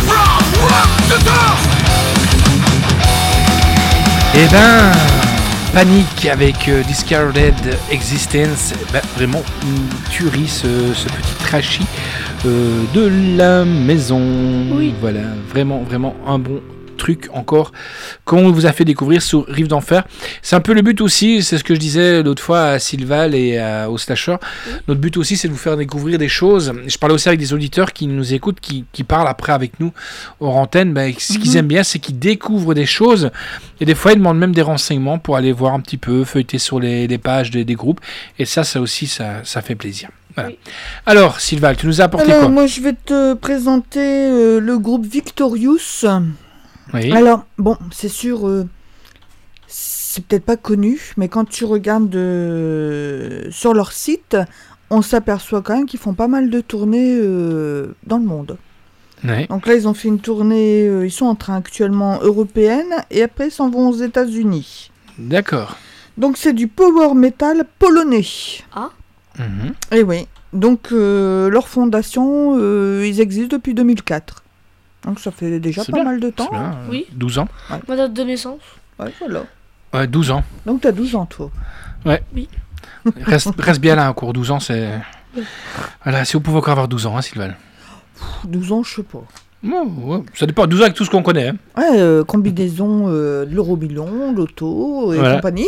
Eh ben, Panic avec Discarded Existence. Vraiment une tuerie, ce petit trashy de la maison. Oui. Voilà, vraiment un bon truc encore qu'on vous a fait découvrir sur Rive d'Enfer. C'est un peu le but aussi, c'est ce que je disais l'autre fois à Sylval et au Slasher. Notre but aussi, c'est de vous faire découvrir des choses. Je parlais aussi avec des auditeurs qui nous écoutent, qui parlent après avec nous hors antenne. Ce qu'ils aiment bien, c'est qu'ils découvrent des choses et des fois ils demandent même des renseignements pour aller voir un petit peu, feuilleter sur les pages des groupes, et ça aussi ça fait plaisir. Voilà. Oui. Alors Sylval, tu nous as apporté quoi? Moi je vais te présenter le groupe Victorious. Oui. Alors, bon, c'est sûr, c'est peut-être pas connu, mais quand tu regardes sur leur site, on s'aperçoit quand même qu'ils font pas mal de tournées dans le monde. Oui. Donc là, ils ont fait une tournée, ils sont en train actuellement européenne, et après, ils s'en vont aux États-Unis. D'accord. Donc c'est du power metal polonais. Ah. Et oui, donc leur fondation, ils existent depuis 2004. Donc ça fait déjà pas mal de temps. Bien, oui. 12 ans. Ouais. Ma date de naissance. Ouais, voilà. Ouais, 12 ans. Donc t'as 12 ans, toi. Ouais. Oui. Reste bien là, encore 12 ans, c'est... Voilà, si vous pouvez encore avoir 12 ans, hein, Sylvain. 12 ans, je sais pas. Ouais, ça dépend, 12 ans avec tout ce qu'on connaît. Hein. Ouais, combinaison de l'euro-million, l'auto et compagnie.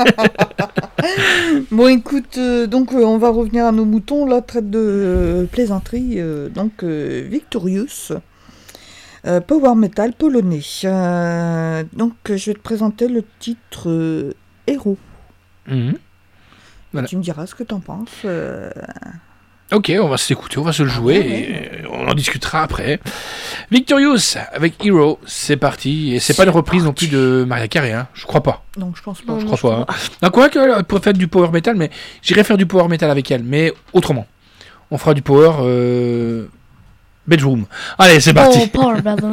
Bon, écoute, donc on va revenir à nos moutons, là, traite de plaisanterie. Donc, Victorious. Power metal polonais. Donc je vais te présenter le titre Héros. Voilà. Tu me diras ce que t'en penses. Ok, on va s'écouter, on va se le jouer et on en discutera après. Victorious avec Hero, c'est parti. Et c'est pas une reprise non plus de Mariah Carey, hein. Je crois pas. Non, je pense pas. Je crois pas. Hein. Quoi qu'elle pourrait faire du power metal, mais j'irai faire du power metal avec elle, mais autrement. On fera du power bedroom. Allez, c'est parti. Oh, power bedroom.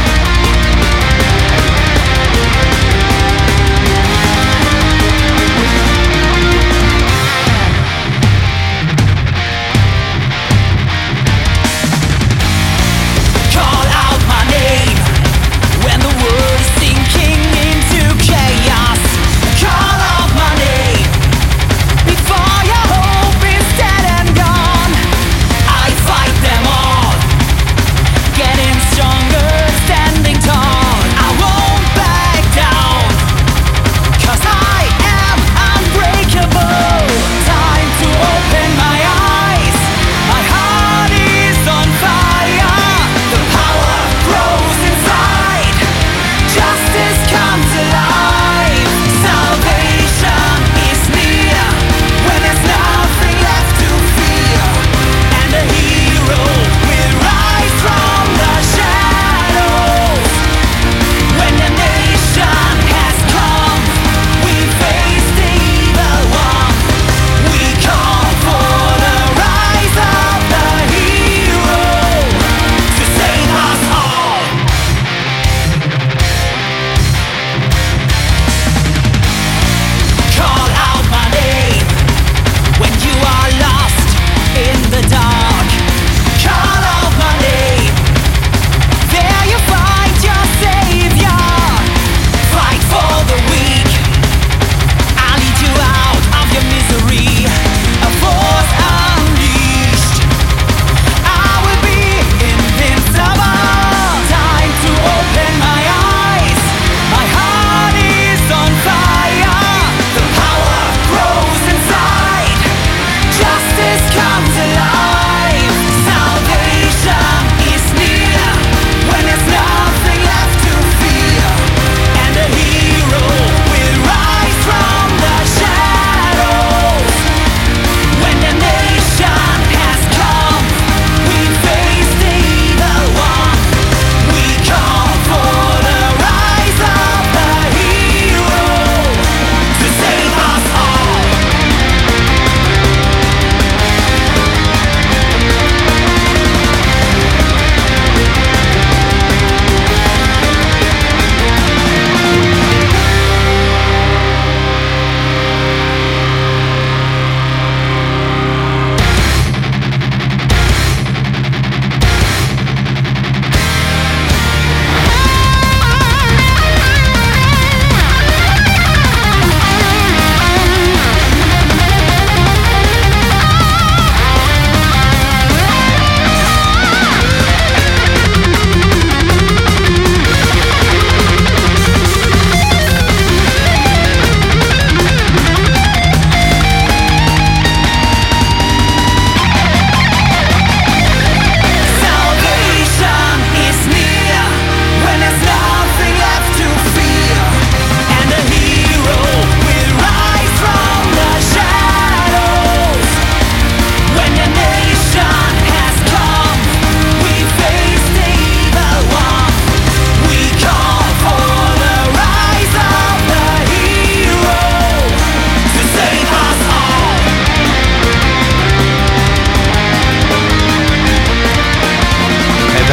We'll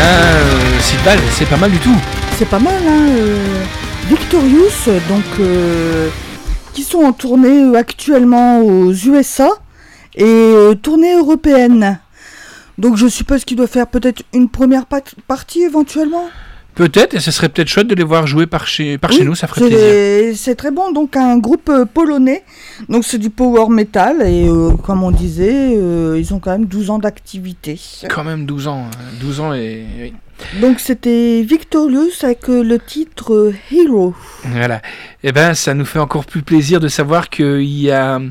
Sylvain, c'est pas mal du tout. C'est pas mal, hein. Victorious, donc, qui sont en tournée actuellement aux USA et tournée européenne. Donc je suppose qu'il doit faire peut-être une première partie éventuellement. Peut-être, et ce serait peut-être chouette de les voir jouer par chez nous, ça ferait plaisir. C'est très bon, donc un groupe polonais, donc c'est du power metal, et comme on disait, ils ont quand même 12 ans d'activité. Quand même 12 ans et... Oui. Donc c'était Victorious avec le titre Hero. Voilà, et ben ça nous fait encore plus plaisir de savoir qu'il y a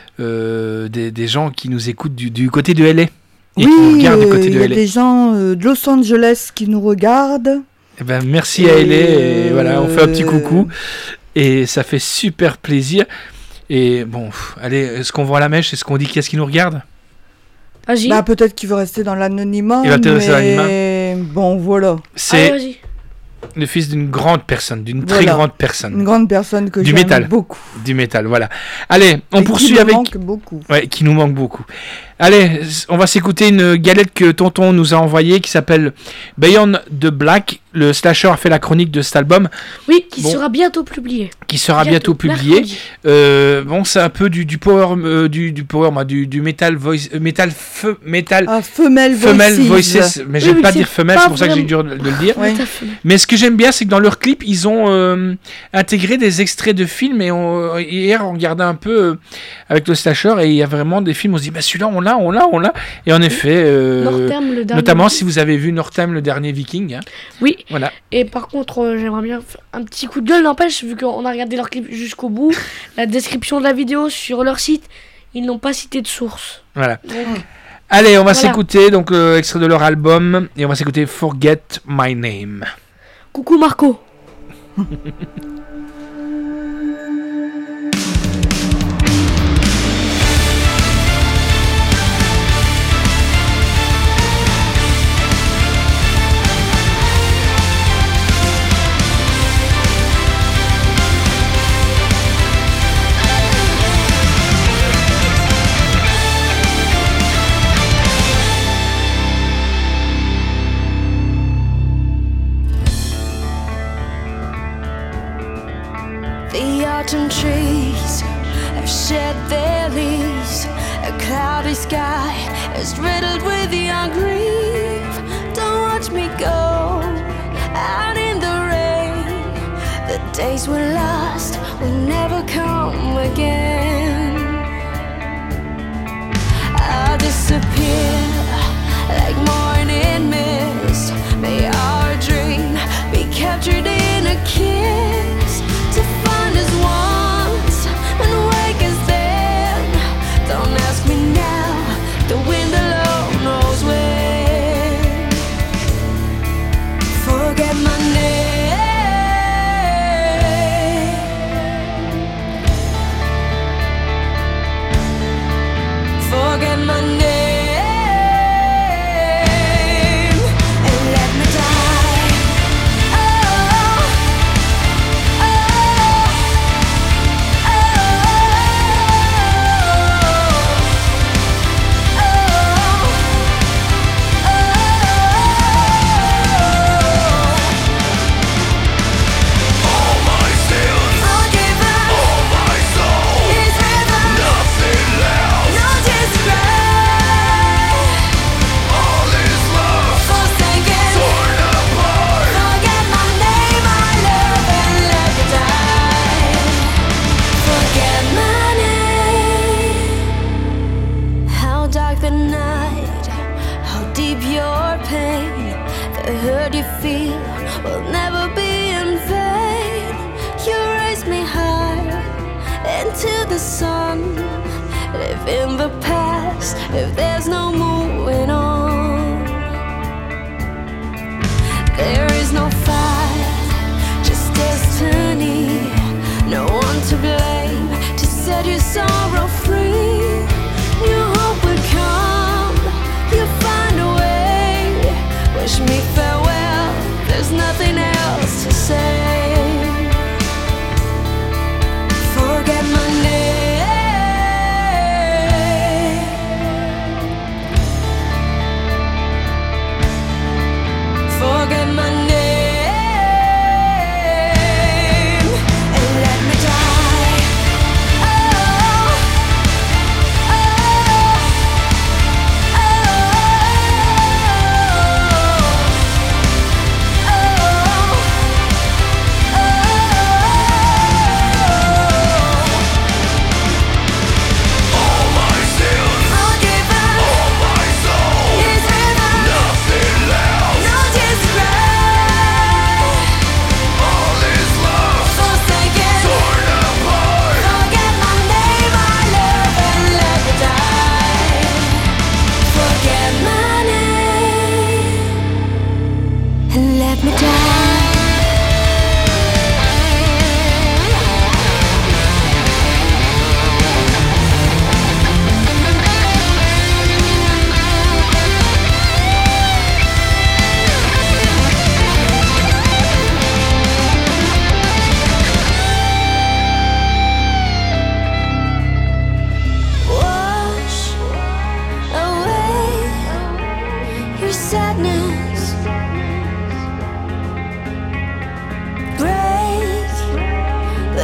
des gens qui nous écoutent du côté de LA. Oui, il y a des gens de Los Angeles qui nous regardent. Eh ben, merci à LA, et voilà, on fait un petit coucou et ça fait super plaisir. Et bon, allez, est-ce qu'on voit la mèche? Est-ce qu'on dit qu'est-ce qui nous regarde? Vas-y. Bah, peut-être qu'il veut rester dans l'anonymat. Il va rester dans l'anonymat. Bon, voilà. C'est le fils d'une grande personne, d'une très grande personne. Une grande personne que j'aime beaucoup. Du métal, voilà. Allez, on poursuit avec... Qui nous manque beaucoup. Ouais, qui nous manque beaucoup. Allez, on va s'écouter une galette que Tonton nous a envoyée qui s'appelle Beyond the Black. Le slasher a fait la chronique de cet album. Oui, qui sera bientôt publié. Qui sera bientôt publié. Bon, c'est un peu du power, du metal voice, femelle voices. Mais j'aime pas dire femelle, c'est pour ça que j'ai dû de le dire. Ouais. Mais ce que j'aime bien, c'est que dans leur clip, ils ont intégré des extraits de films. Et hier, on regardait un peu avec le slasher et il y a vraiment des films. On se dit, bah celui-là, on l'a. Et en effet, notamment si vous avez vu Northam, le dernier Viking. Hein. Oui. Voilà. Et par contre, j'aimerais bien faire un petit coup de gueule, n'empêche, vu qu'on a regardé leur clip jusqu'au bout, la description de la vidéo sur leur site, ils n'ont pas cité de source. Voilà. Donc, allez, on va s'écouter, donc extrait de leur album, et on va s'écouter Forget My Name. Coucou Marco. Autumn trees have shed their leaves. A cloudy sky is riddled with young grief. Don't watch me go out in the rain. The days we're lost will never come again. I'll disappear like morning mist. May our dream be captured in a kiss. To find us once and wake us then. Don't ask me now, the wind alone knows when. Forget my name. Forget my name. In the past, if there's no moving on, there is no fight, just destiny. No one to blame to set your sorrow free. New hope will come, you'll find a way. Wish me farewell, there's nothing else to say. Forget my name.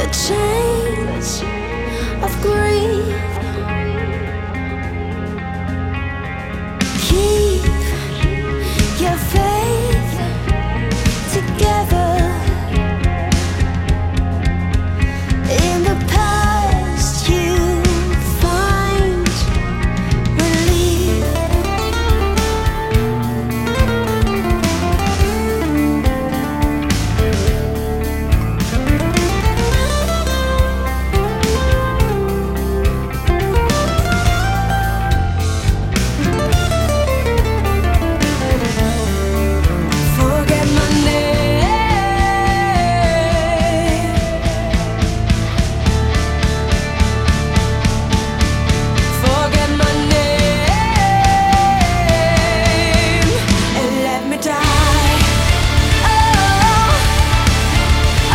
change of grief. Keep your faith together. In the past you find relief. Forget my name. Forget my name and let me die. Oh, oh,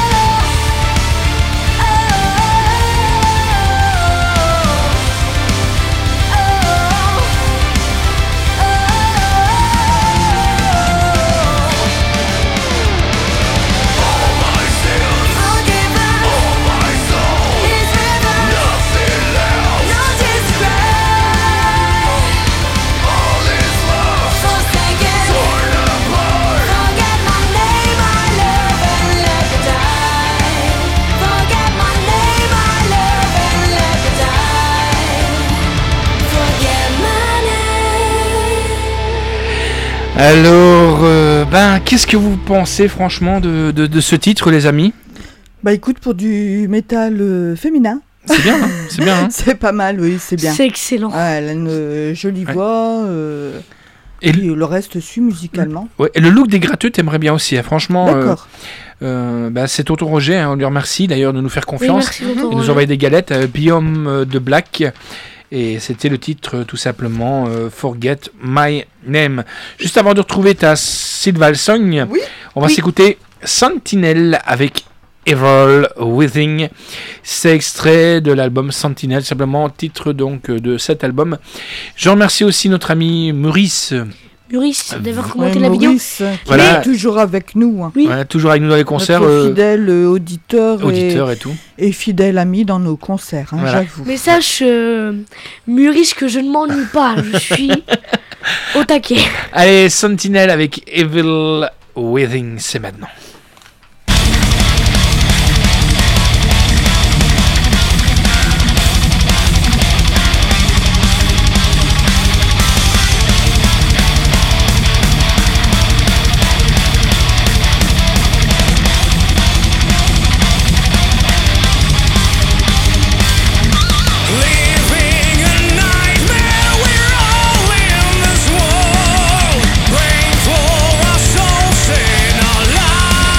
Alors, qu'est-ce que vous pensez franchement de ce titre, les amis? Bah écoute, pour du métal féminin, C'est bien, hein, c'est bien. Hein. c'est pas mal, oui, c'est bien. C'est excellent. Ouais, elle a une jolie voix, Et et le reste suit musicalement. Ouais, et le look des gratteux, t'aimerais bien aussi, hein, franchement. D'accord. C'est Tonton Roger, hein, on lui remercie d'ailleurs de nous faire Oui, confiance. merci, tonton Il nous Roger. envoyait des galettes, Biome de Black. Et c'était le titre, tout simplement, Forget My Name. Juste avant de retrouver ta Sylval Song, Oui. on va s'écouter Sentinel avec Evil Within. C'est extrait de l'album Sentinel, simplement titre donc de cet album. Je remercie aussi notre ami Maurice. Maurice d'avoir commenté Ouais, la vidéo. Maurice, qui Voilà. est toujours avec nous. Hein. Oui. Ouais, toujours avec nous dans les concerts. Notre fidèle auditeur, et tout. et fidèle ami dans nos concerts, hein, Voilà. j'avoue. Mais sache, Maurice, que je ne m'ennuie pas. Je suis au taquet. Allez, Sentinel avec Evil Within, c'est maintenant. Living a nightmare, we're all in this world. Praying for our souls in our lives.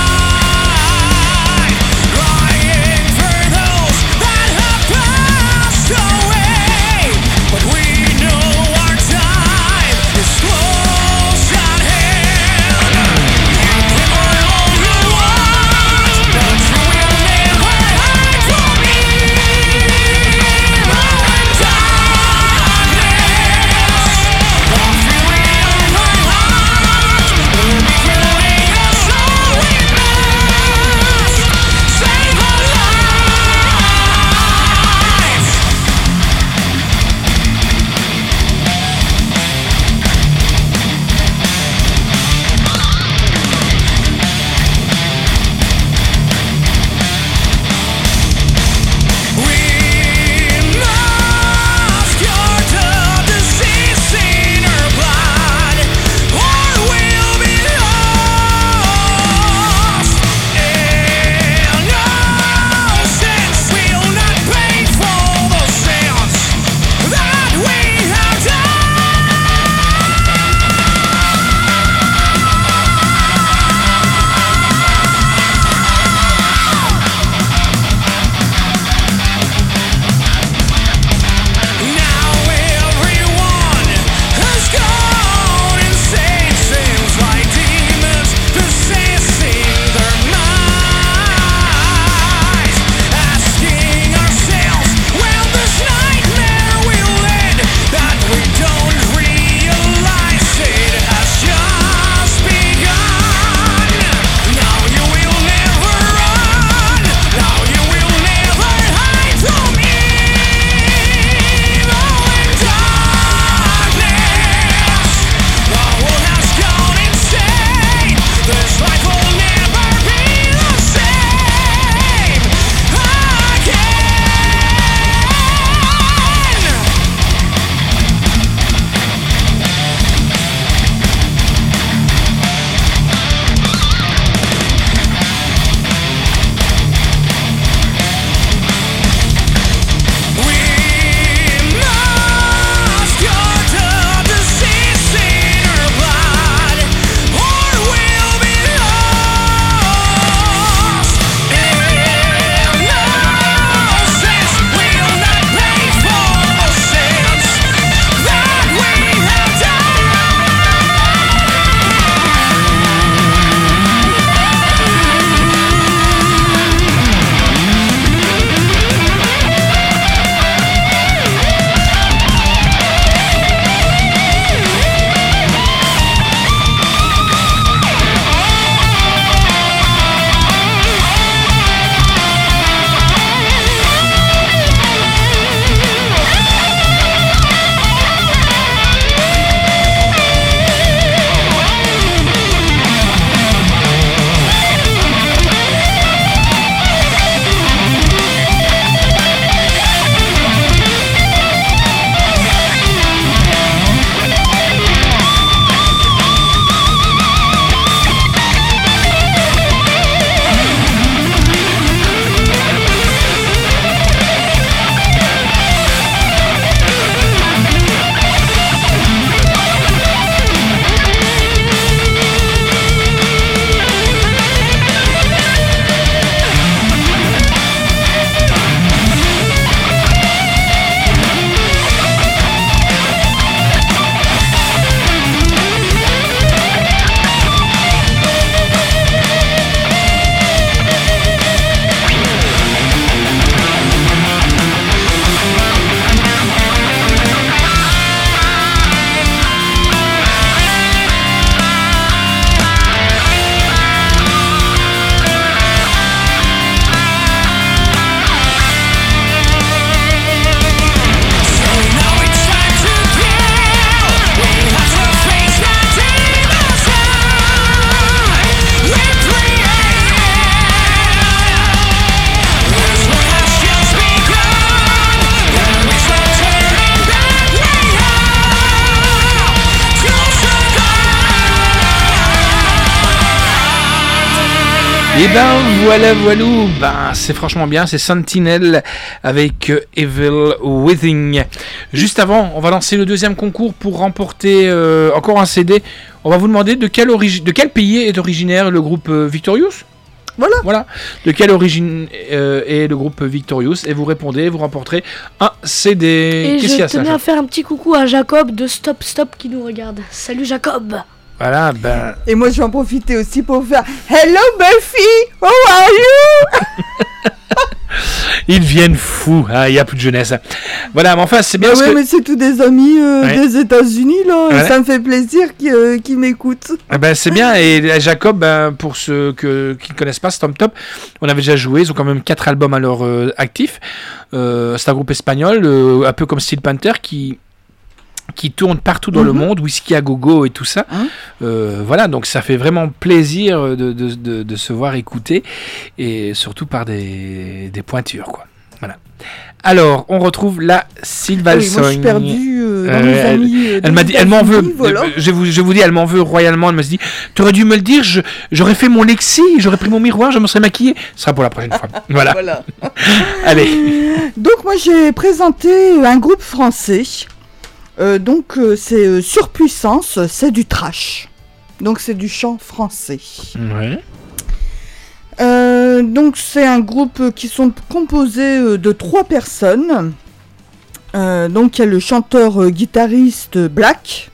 Et ben voilà, c'est franchement bien, c'est Sentinel avec Evil Within. Juste avant, on va lancer le deuxième concours pour remporter encore un CD. On va vous demander de quel pays est originaire le groupe Victorious. Voilà. De quelle origine est le groupe Victorious? Et vous répondez, vous remporterez un CD. Et je tenais à faire un petit coucou à Jacob de Stop Stop qui nous regarde. Salut Jacob. Voilà, ben... Et moi, je vais en profiter aussi pour faire Hello Buffy, how are you? Ils deviennent fous, il n'y a plus de jeunesse. Voilà, mais enfin, c'est bien. Oui, mais c'est tous des amis des États-Unis, là. Ouais. Ça me fait plaisir qu'ils m'écoutent. Ben, c'est bien. Et Jacob, pour ceux qui ne connaissent pas Stomp Top, on avait déjà joué. Ils ont quand même 4 albums à leur actif. C'est un groupe espagnol, un peu comme Steel Panther, qui tourne partout dans le monde, Whisky à Gogo et tout ça. Voilà, donc ça fait vraiment plaisir de se voir écouter, et surtout par des pointures, quoi. Voilà. Alors, on retrouve la Sylvalsogne. Moi, je suis perdu dans mes amis. Elle m'a dit, elle m'en veut. Voilà. Je vous dis, elle m'en veut royalement. Elle m'a dit, tu aurais dû me le dire. J'aurais fait mon lexi, j'aurais pris mon miroir, je me serais maquillée. Ce sera pour la prochaine fois. Voilà. Allez. Donc, moi, j'ai présenté un groupe français. C'est Surpuissance, c'est du trash. Donc c'est du chant français. Ouais. Donc c'est un groupe qui sont composés de 3 personnes. Donc il y a le chanteur guitariste Black.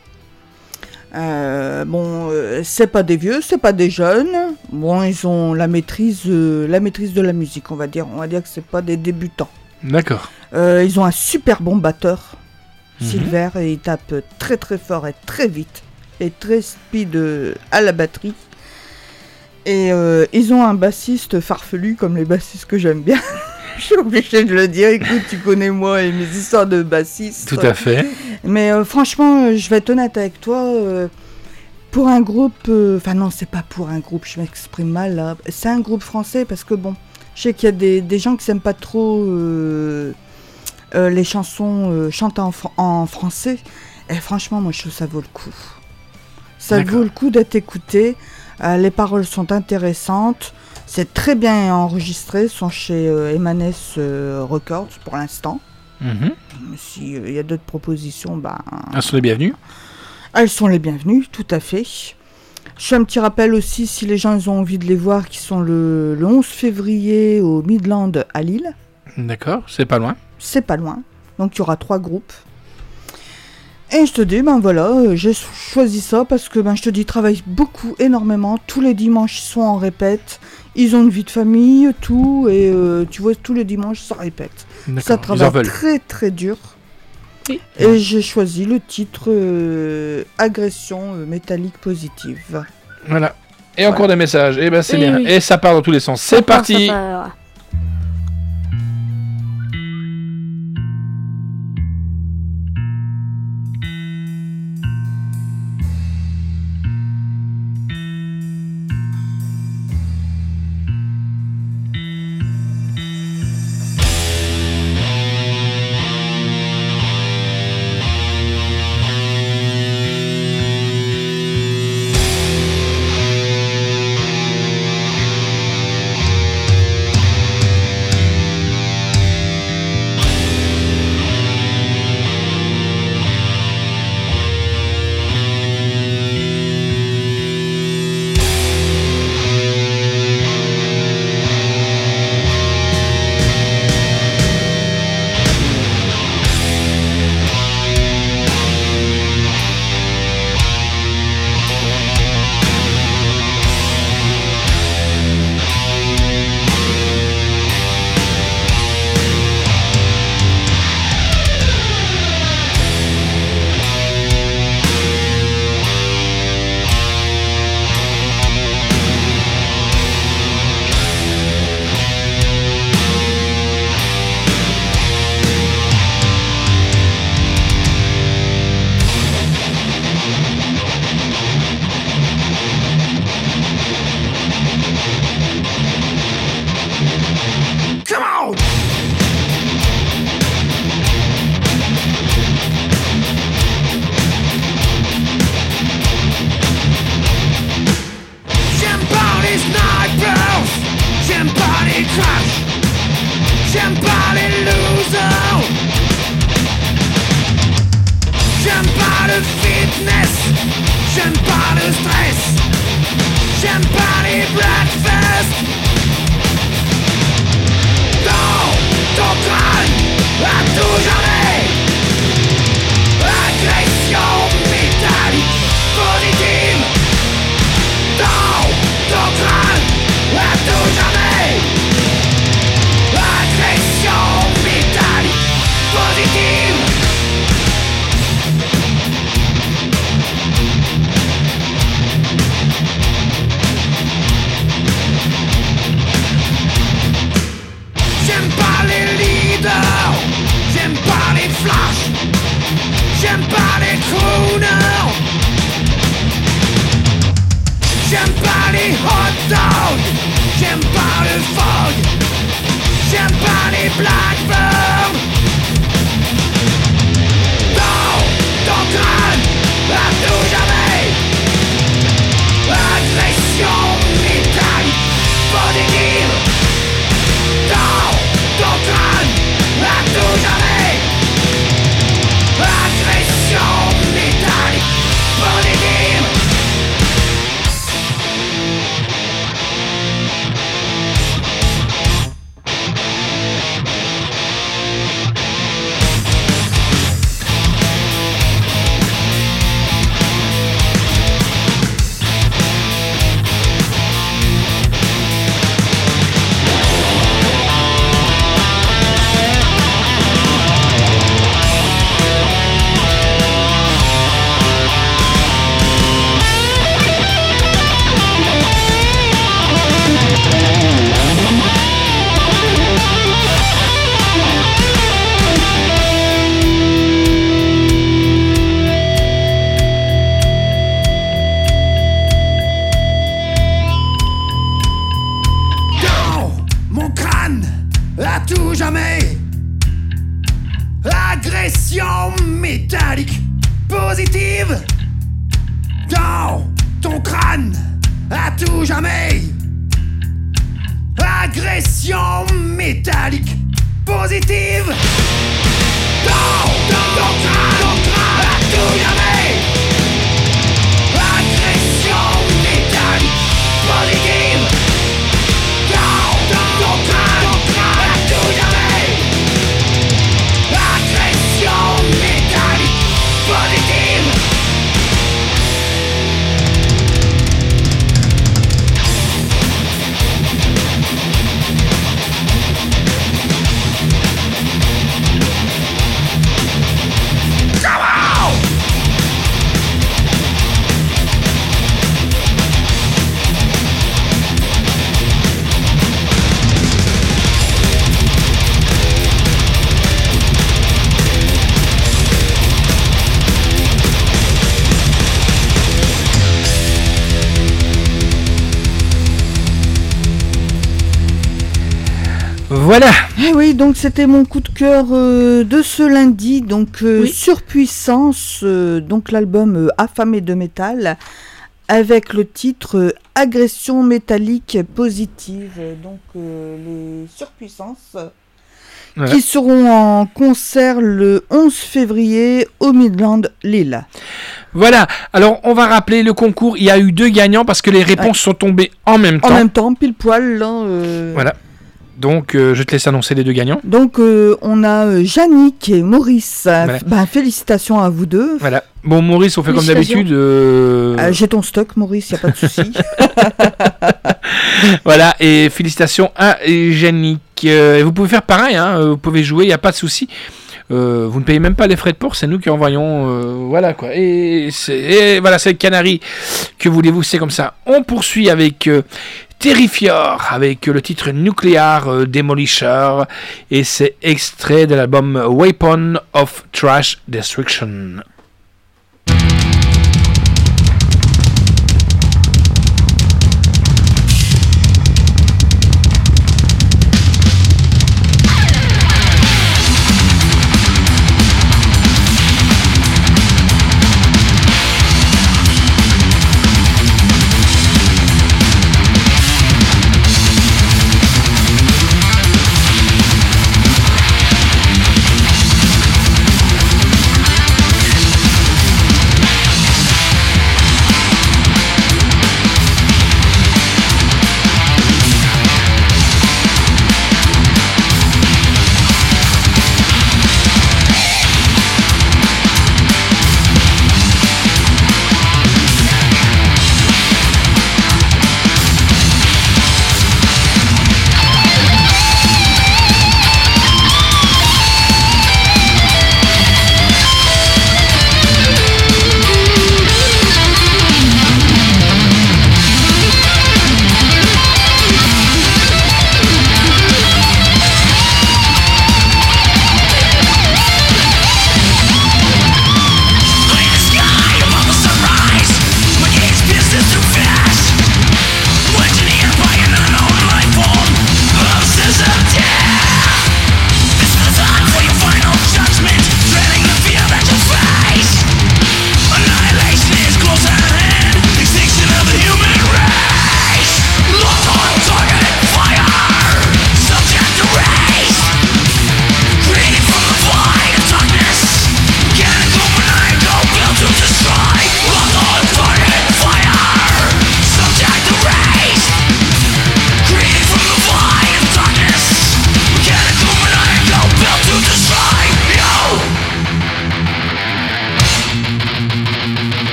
C'est pas des vieux, c'est pas des jeunes. Bon, ils ont la maîtrise de la musique, on va dire. On va dire que c'est pas des débutants. D'accord. Ils ont un super bon batteur. Silver, et il tape très très fort et très vite et très speed à la batterie, et ils ont un bassiste farfelu comme les bassistes que j'aime bien. Je suis obligée de le dire. Écoute, tu connais moi et mes histoires de bassiste. Tout à fait. Mais franchement, je vais être honnête avec toi, pour un groupe, non, c'est pas pour un groupe, je m'exprime mal là. C'est un groupe français, parce que bon, je sais qu'il y a des gens qui s'aiment pas trop les chansons chantées en français, et franchement moi je trouve que ça vaut le coup. Ça vaut le coup d'être écouté. Les paroles sont intéressantes, c'est très bien enregistré, sont chez Emanes Records pour l'instant. S'il y a d'autres propositions, elles sont les bienvenues. Elles sont les bienvenues, tout à fait. Je fais un petit rappel aussi, si les gens ils ont envie de les voir, qui sont le 11 février au Midland à Lille. D'accord, c'est pas loin. C'est pas loin, donc il y aura 3 groupes. Et je te dis, j'ai choisi ça parce que, je te dis, ils travaillent beaucoup, énormément. Tous les dimanches, ils sont en répète. Ils ont une vie de famille, tout. Et tu vois, tous les dimanches, ça répète. Ça travaille très, très dur. Oui. Et j'ai choisi le titre Agression métallique positive. Voilà. Et encore des messages. Et c'est bien. Oui. Et ça part dans tous les sens. C'est parti. Champagne is night bells. tout jamais. Agression métallique positive dans ton crâne à tout jamais. Agression métallique positive dans ton crâne à tout jamais. Agression métallique positive dans ton crâne à tout jamais. Agression métallique positive. Voilà. Eh oui, donc c'était mon coup de cœur de ce lundi, donc Surpuissance, donc l'album Affamé de métal, avec le titre Agression métallique positive, donc les Surpuissances, voilà, qui seront en concert le 11 février au Midland Lille. Voilà, alors on va rappeler le concours, il y a eu 2 gagnants parce que les réponses sont tombées en même temps. En même temps, pile poil. Là, Voilà. Donc, je te laisse annoncer les 2 gagnants. Donc, on a Yannick et Maurice. Voilà. Félicitations à vous deux. Voilà. Bon, Maurice, on fait comme d'habitude. J'ai ton stock, Maurice, il n'y a pas de souci. Voilà, et félicitations à Yannick. Vous pouvez faire pareil, hein, vous pouvez jouer, il n'y a pas de souci. Vous ne payez même pas les frais de port, c'est nous qui envoyons. Voilà quoi. Et voilà, c'est le Canary. Que voulez-vous, c'est comme ça. On poursuit avec Terrifior, avec le titre Nuclear Demolisher. Et c'est extrait de l'album Weapon of Trash Destruction.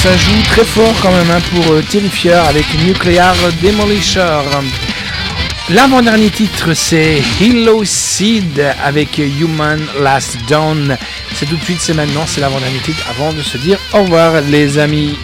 ça joue très fort quand même pour Terrifier avec Nuclear Demolisher. L'avant-dernier titre c'est Hello Seed avec Human Last Dawn. C'est tout de suite, c'est maintenant, c'est l'avant-dernier titre avant de se dire au revoir les amis.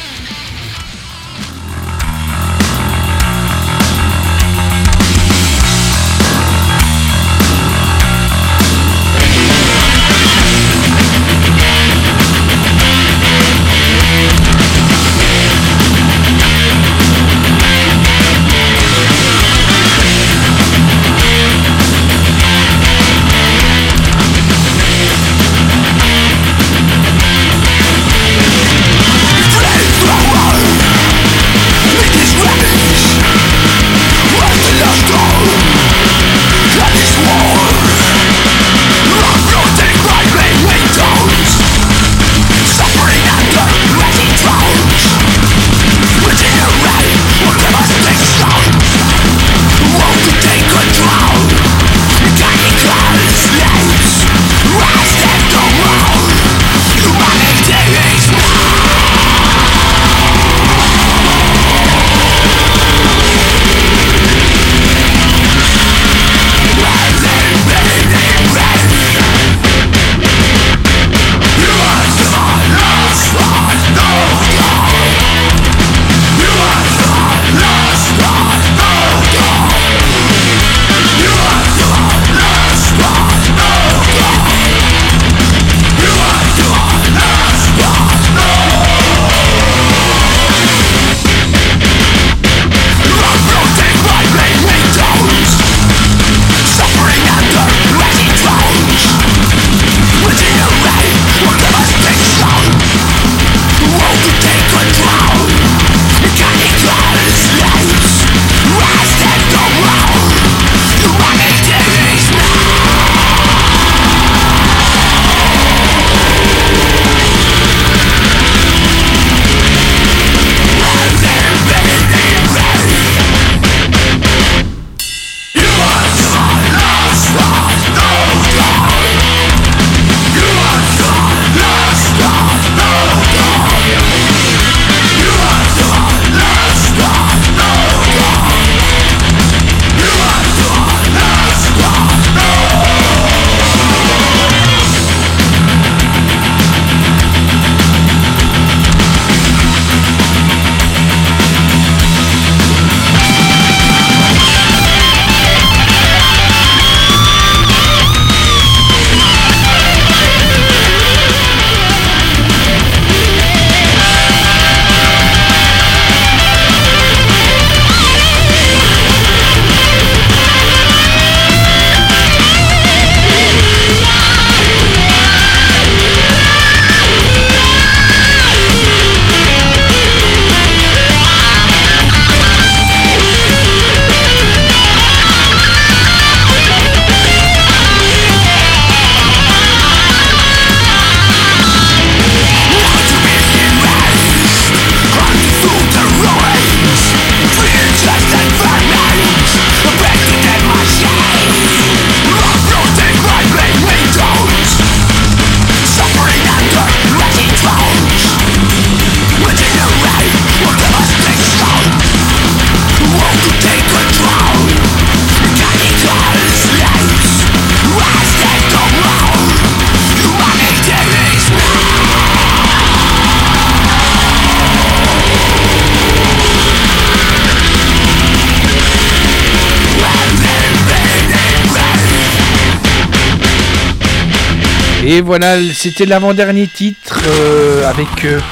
Et voilà, c'était l'avant-dernier titre avec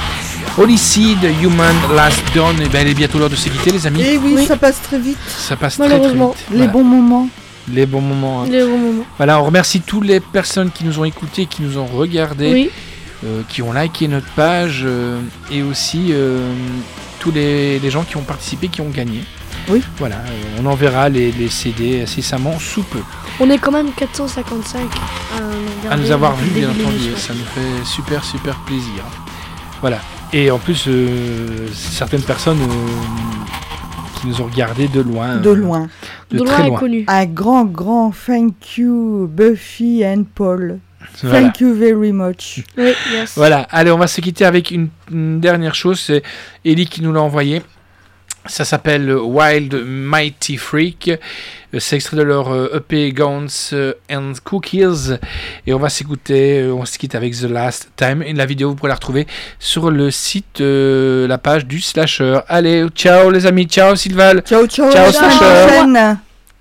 Holy Seed, Human Last Dawn. Et ben, il est bientôt l'heure de se quitter, les amis. Et oui, ça passe très vite. Ça passe très vite. Les bons moments. Les bons moments. Hein. Les bons moments. Voilà, on remercie toutes les personnes qui nous ont écoutés, qui nous ont regardés, qui ont liké notre page et aussi tous les gens qui ont participé, qui ont gagné. Oui. Voilà, on enverra les CD incessamment sous peu. On est quand même 455 à nous avoir vus, bien entendu. Ça nous fait super, super plaisir. Voilà. Et en plus, certaines personnes qui nous ont regardés de loin. De loin. De loin et connu. Un grand thank you, Buffy and Paul. Voilà. Thank you very much. Oui, yes. Voilà, allez, on va se quitter avec une dernière chose. C'est Ellie qui nous l'a envoyé. Ça s'appelle Wild Mighty Freak. C'est extrait de leur EP Guns and Cookies. Et on va s'écouter, on se quitte avec The Last Time. Et la vidéo, vous pourrez la retrouver sur le site, la page du Slasher. Allez, ciao les amis, ciao Sylval. Ciao, ciao, ciao Slasher.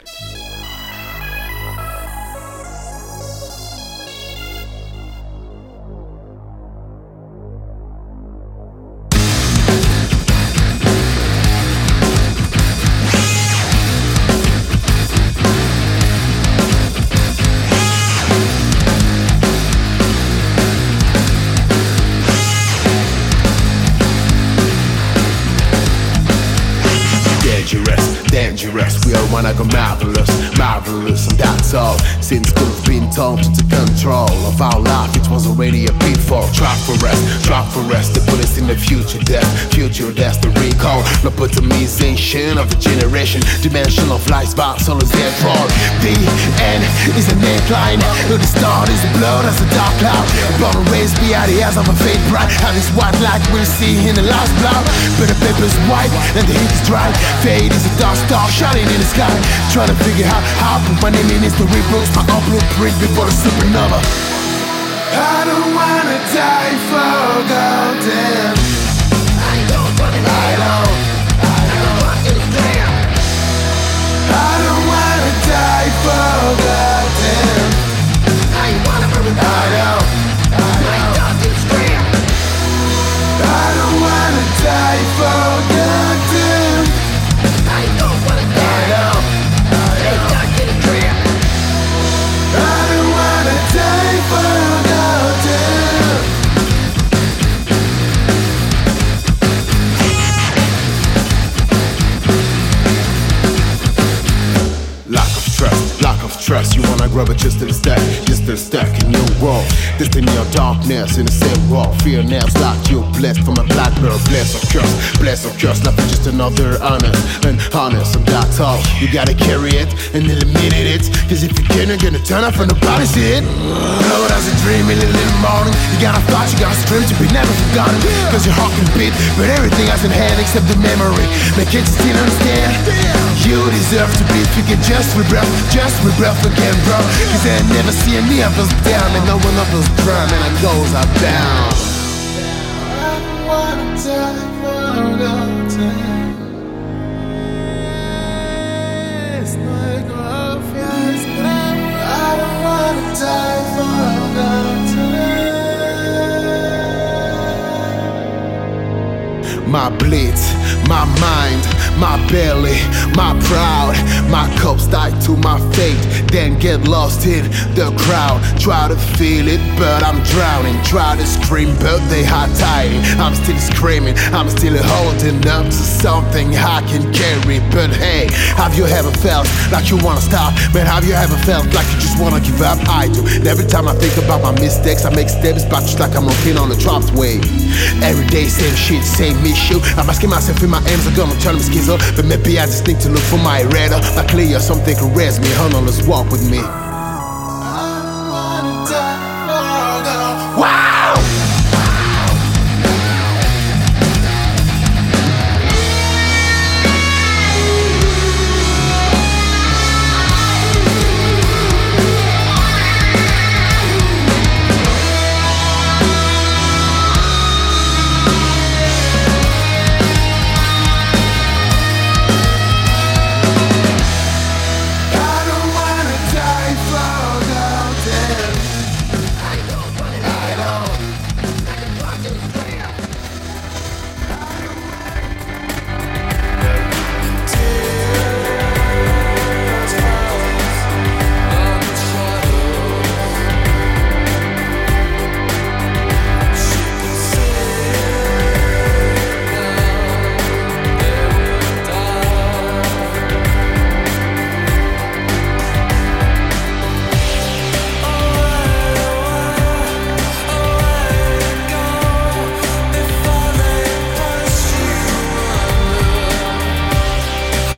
Dangerous, we all wanna go marvelous, marvelous, and that's all. Since could have been taught to control of our life, it was already a pitfall. Drop for rest, the bullets in the future, that's the recall. Lobotomization of the generation, dimension of life's box, all is dead fall. The end is a neckline, the start is the blood as a dark cloud. Born and raised behind the eyes of a fate bright, and it's white like we'll see in the last blood. But the paper's white and the ink is dry. Fade is a dark star shining in the sky. Trying to figure out how I put my name in history books, my own blueprint before the supernova. I don't wanna die forgotten. I don't wanna die. I don't wanna die forgotten. I wanna burn it. I don't wanna die forgotten. I don't wanna die. I don't wanna die forgotten. Lack of trust, you wanna grab it just in stuck in your world. Destiny or darkness in the same world. Fear nails like you, blessed from a black girl. Bless or curse, nothing just another honest, and that's all. You gotta carry it and eliminate it, cause if you can't, you're gonna turn up and nobody see it. Lord has a dream in the little morning. You gotta fight, you gotta scream to be never forgotten. Cause your heart can beat, but everything has in hand except the memory. Make kids still understand. You deserve to be figured just with breath again, bro. Cause they never see any of us down, and no one of us drown, and our goals are bound. I don't wanna die forgotten. It's like obvious now. I don't wanna die forgotten. My blitz, my mind, my belly, my pride, my cups tied to my fate, then get lost in the crowd. Try to feel it, but I'm drowning. Try to scream, but they hide tight. I'm still screaming, I'm still holding up to something I can carry. But hey, have you ever felt like you wanna stop? Man, have you ever felt like you just wanna give up? I do. And every time I think about my mistakes, I make steps back just like I'm walking on a dropped wave. Every day, same shit, same issue. I'm asking myself if my aims are gonna turn me skis up, but maybe I just need to look for my radar. My clear, something can raise me, honor, let's walk with me.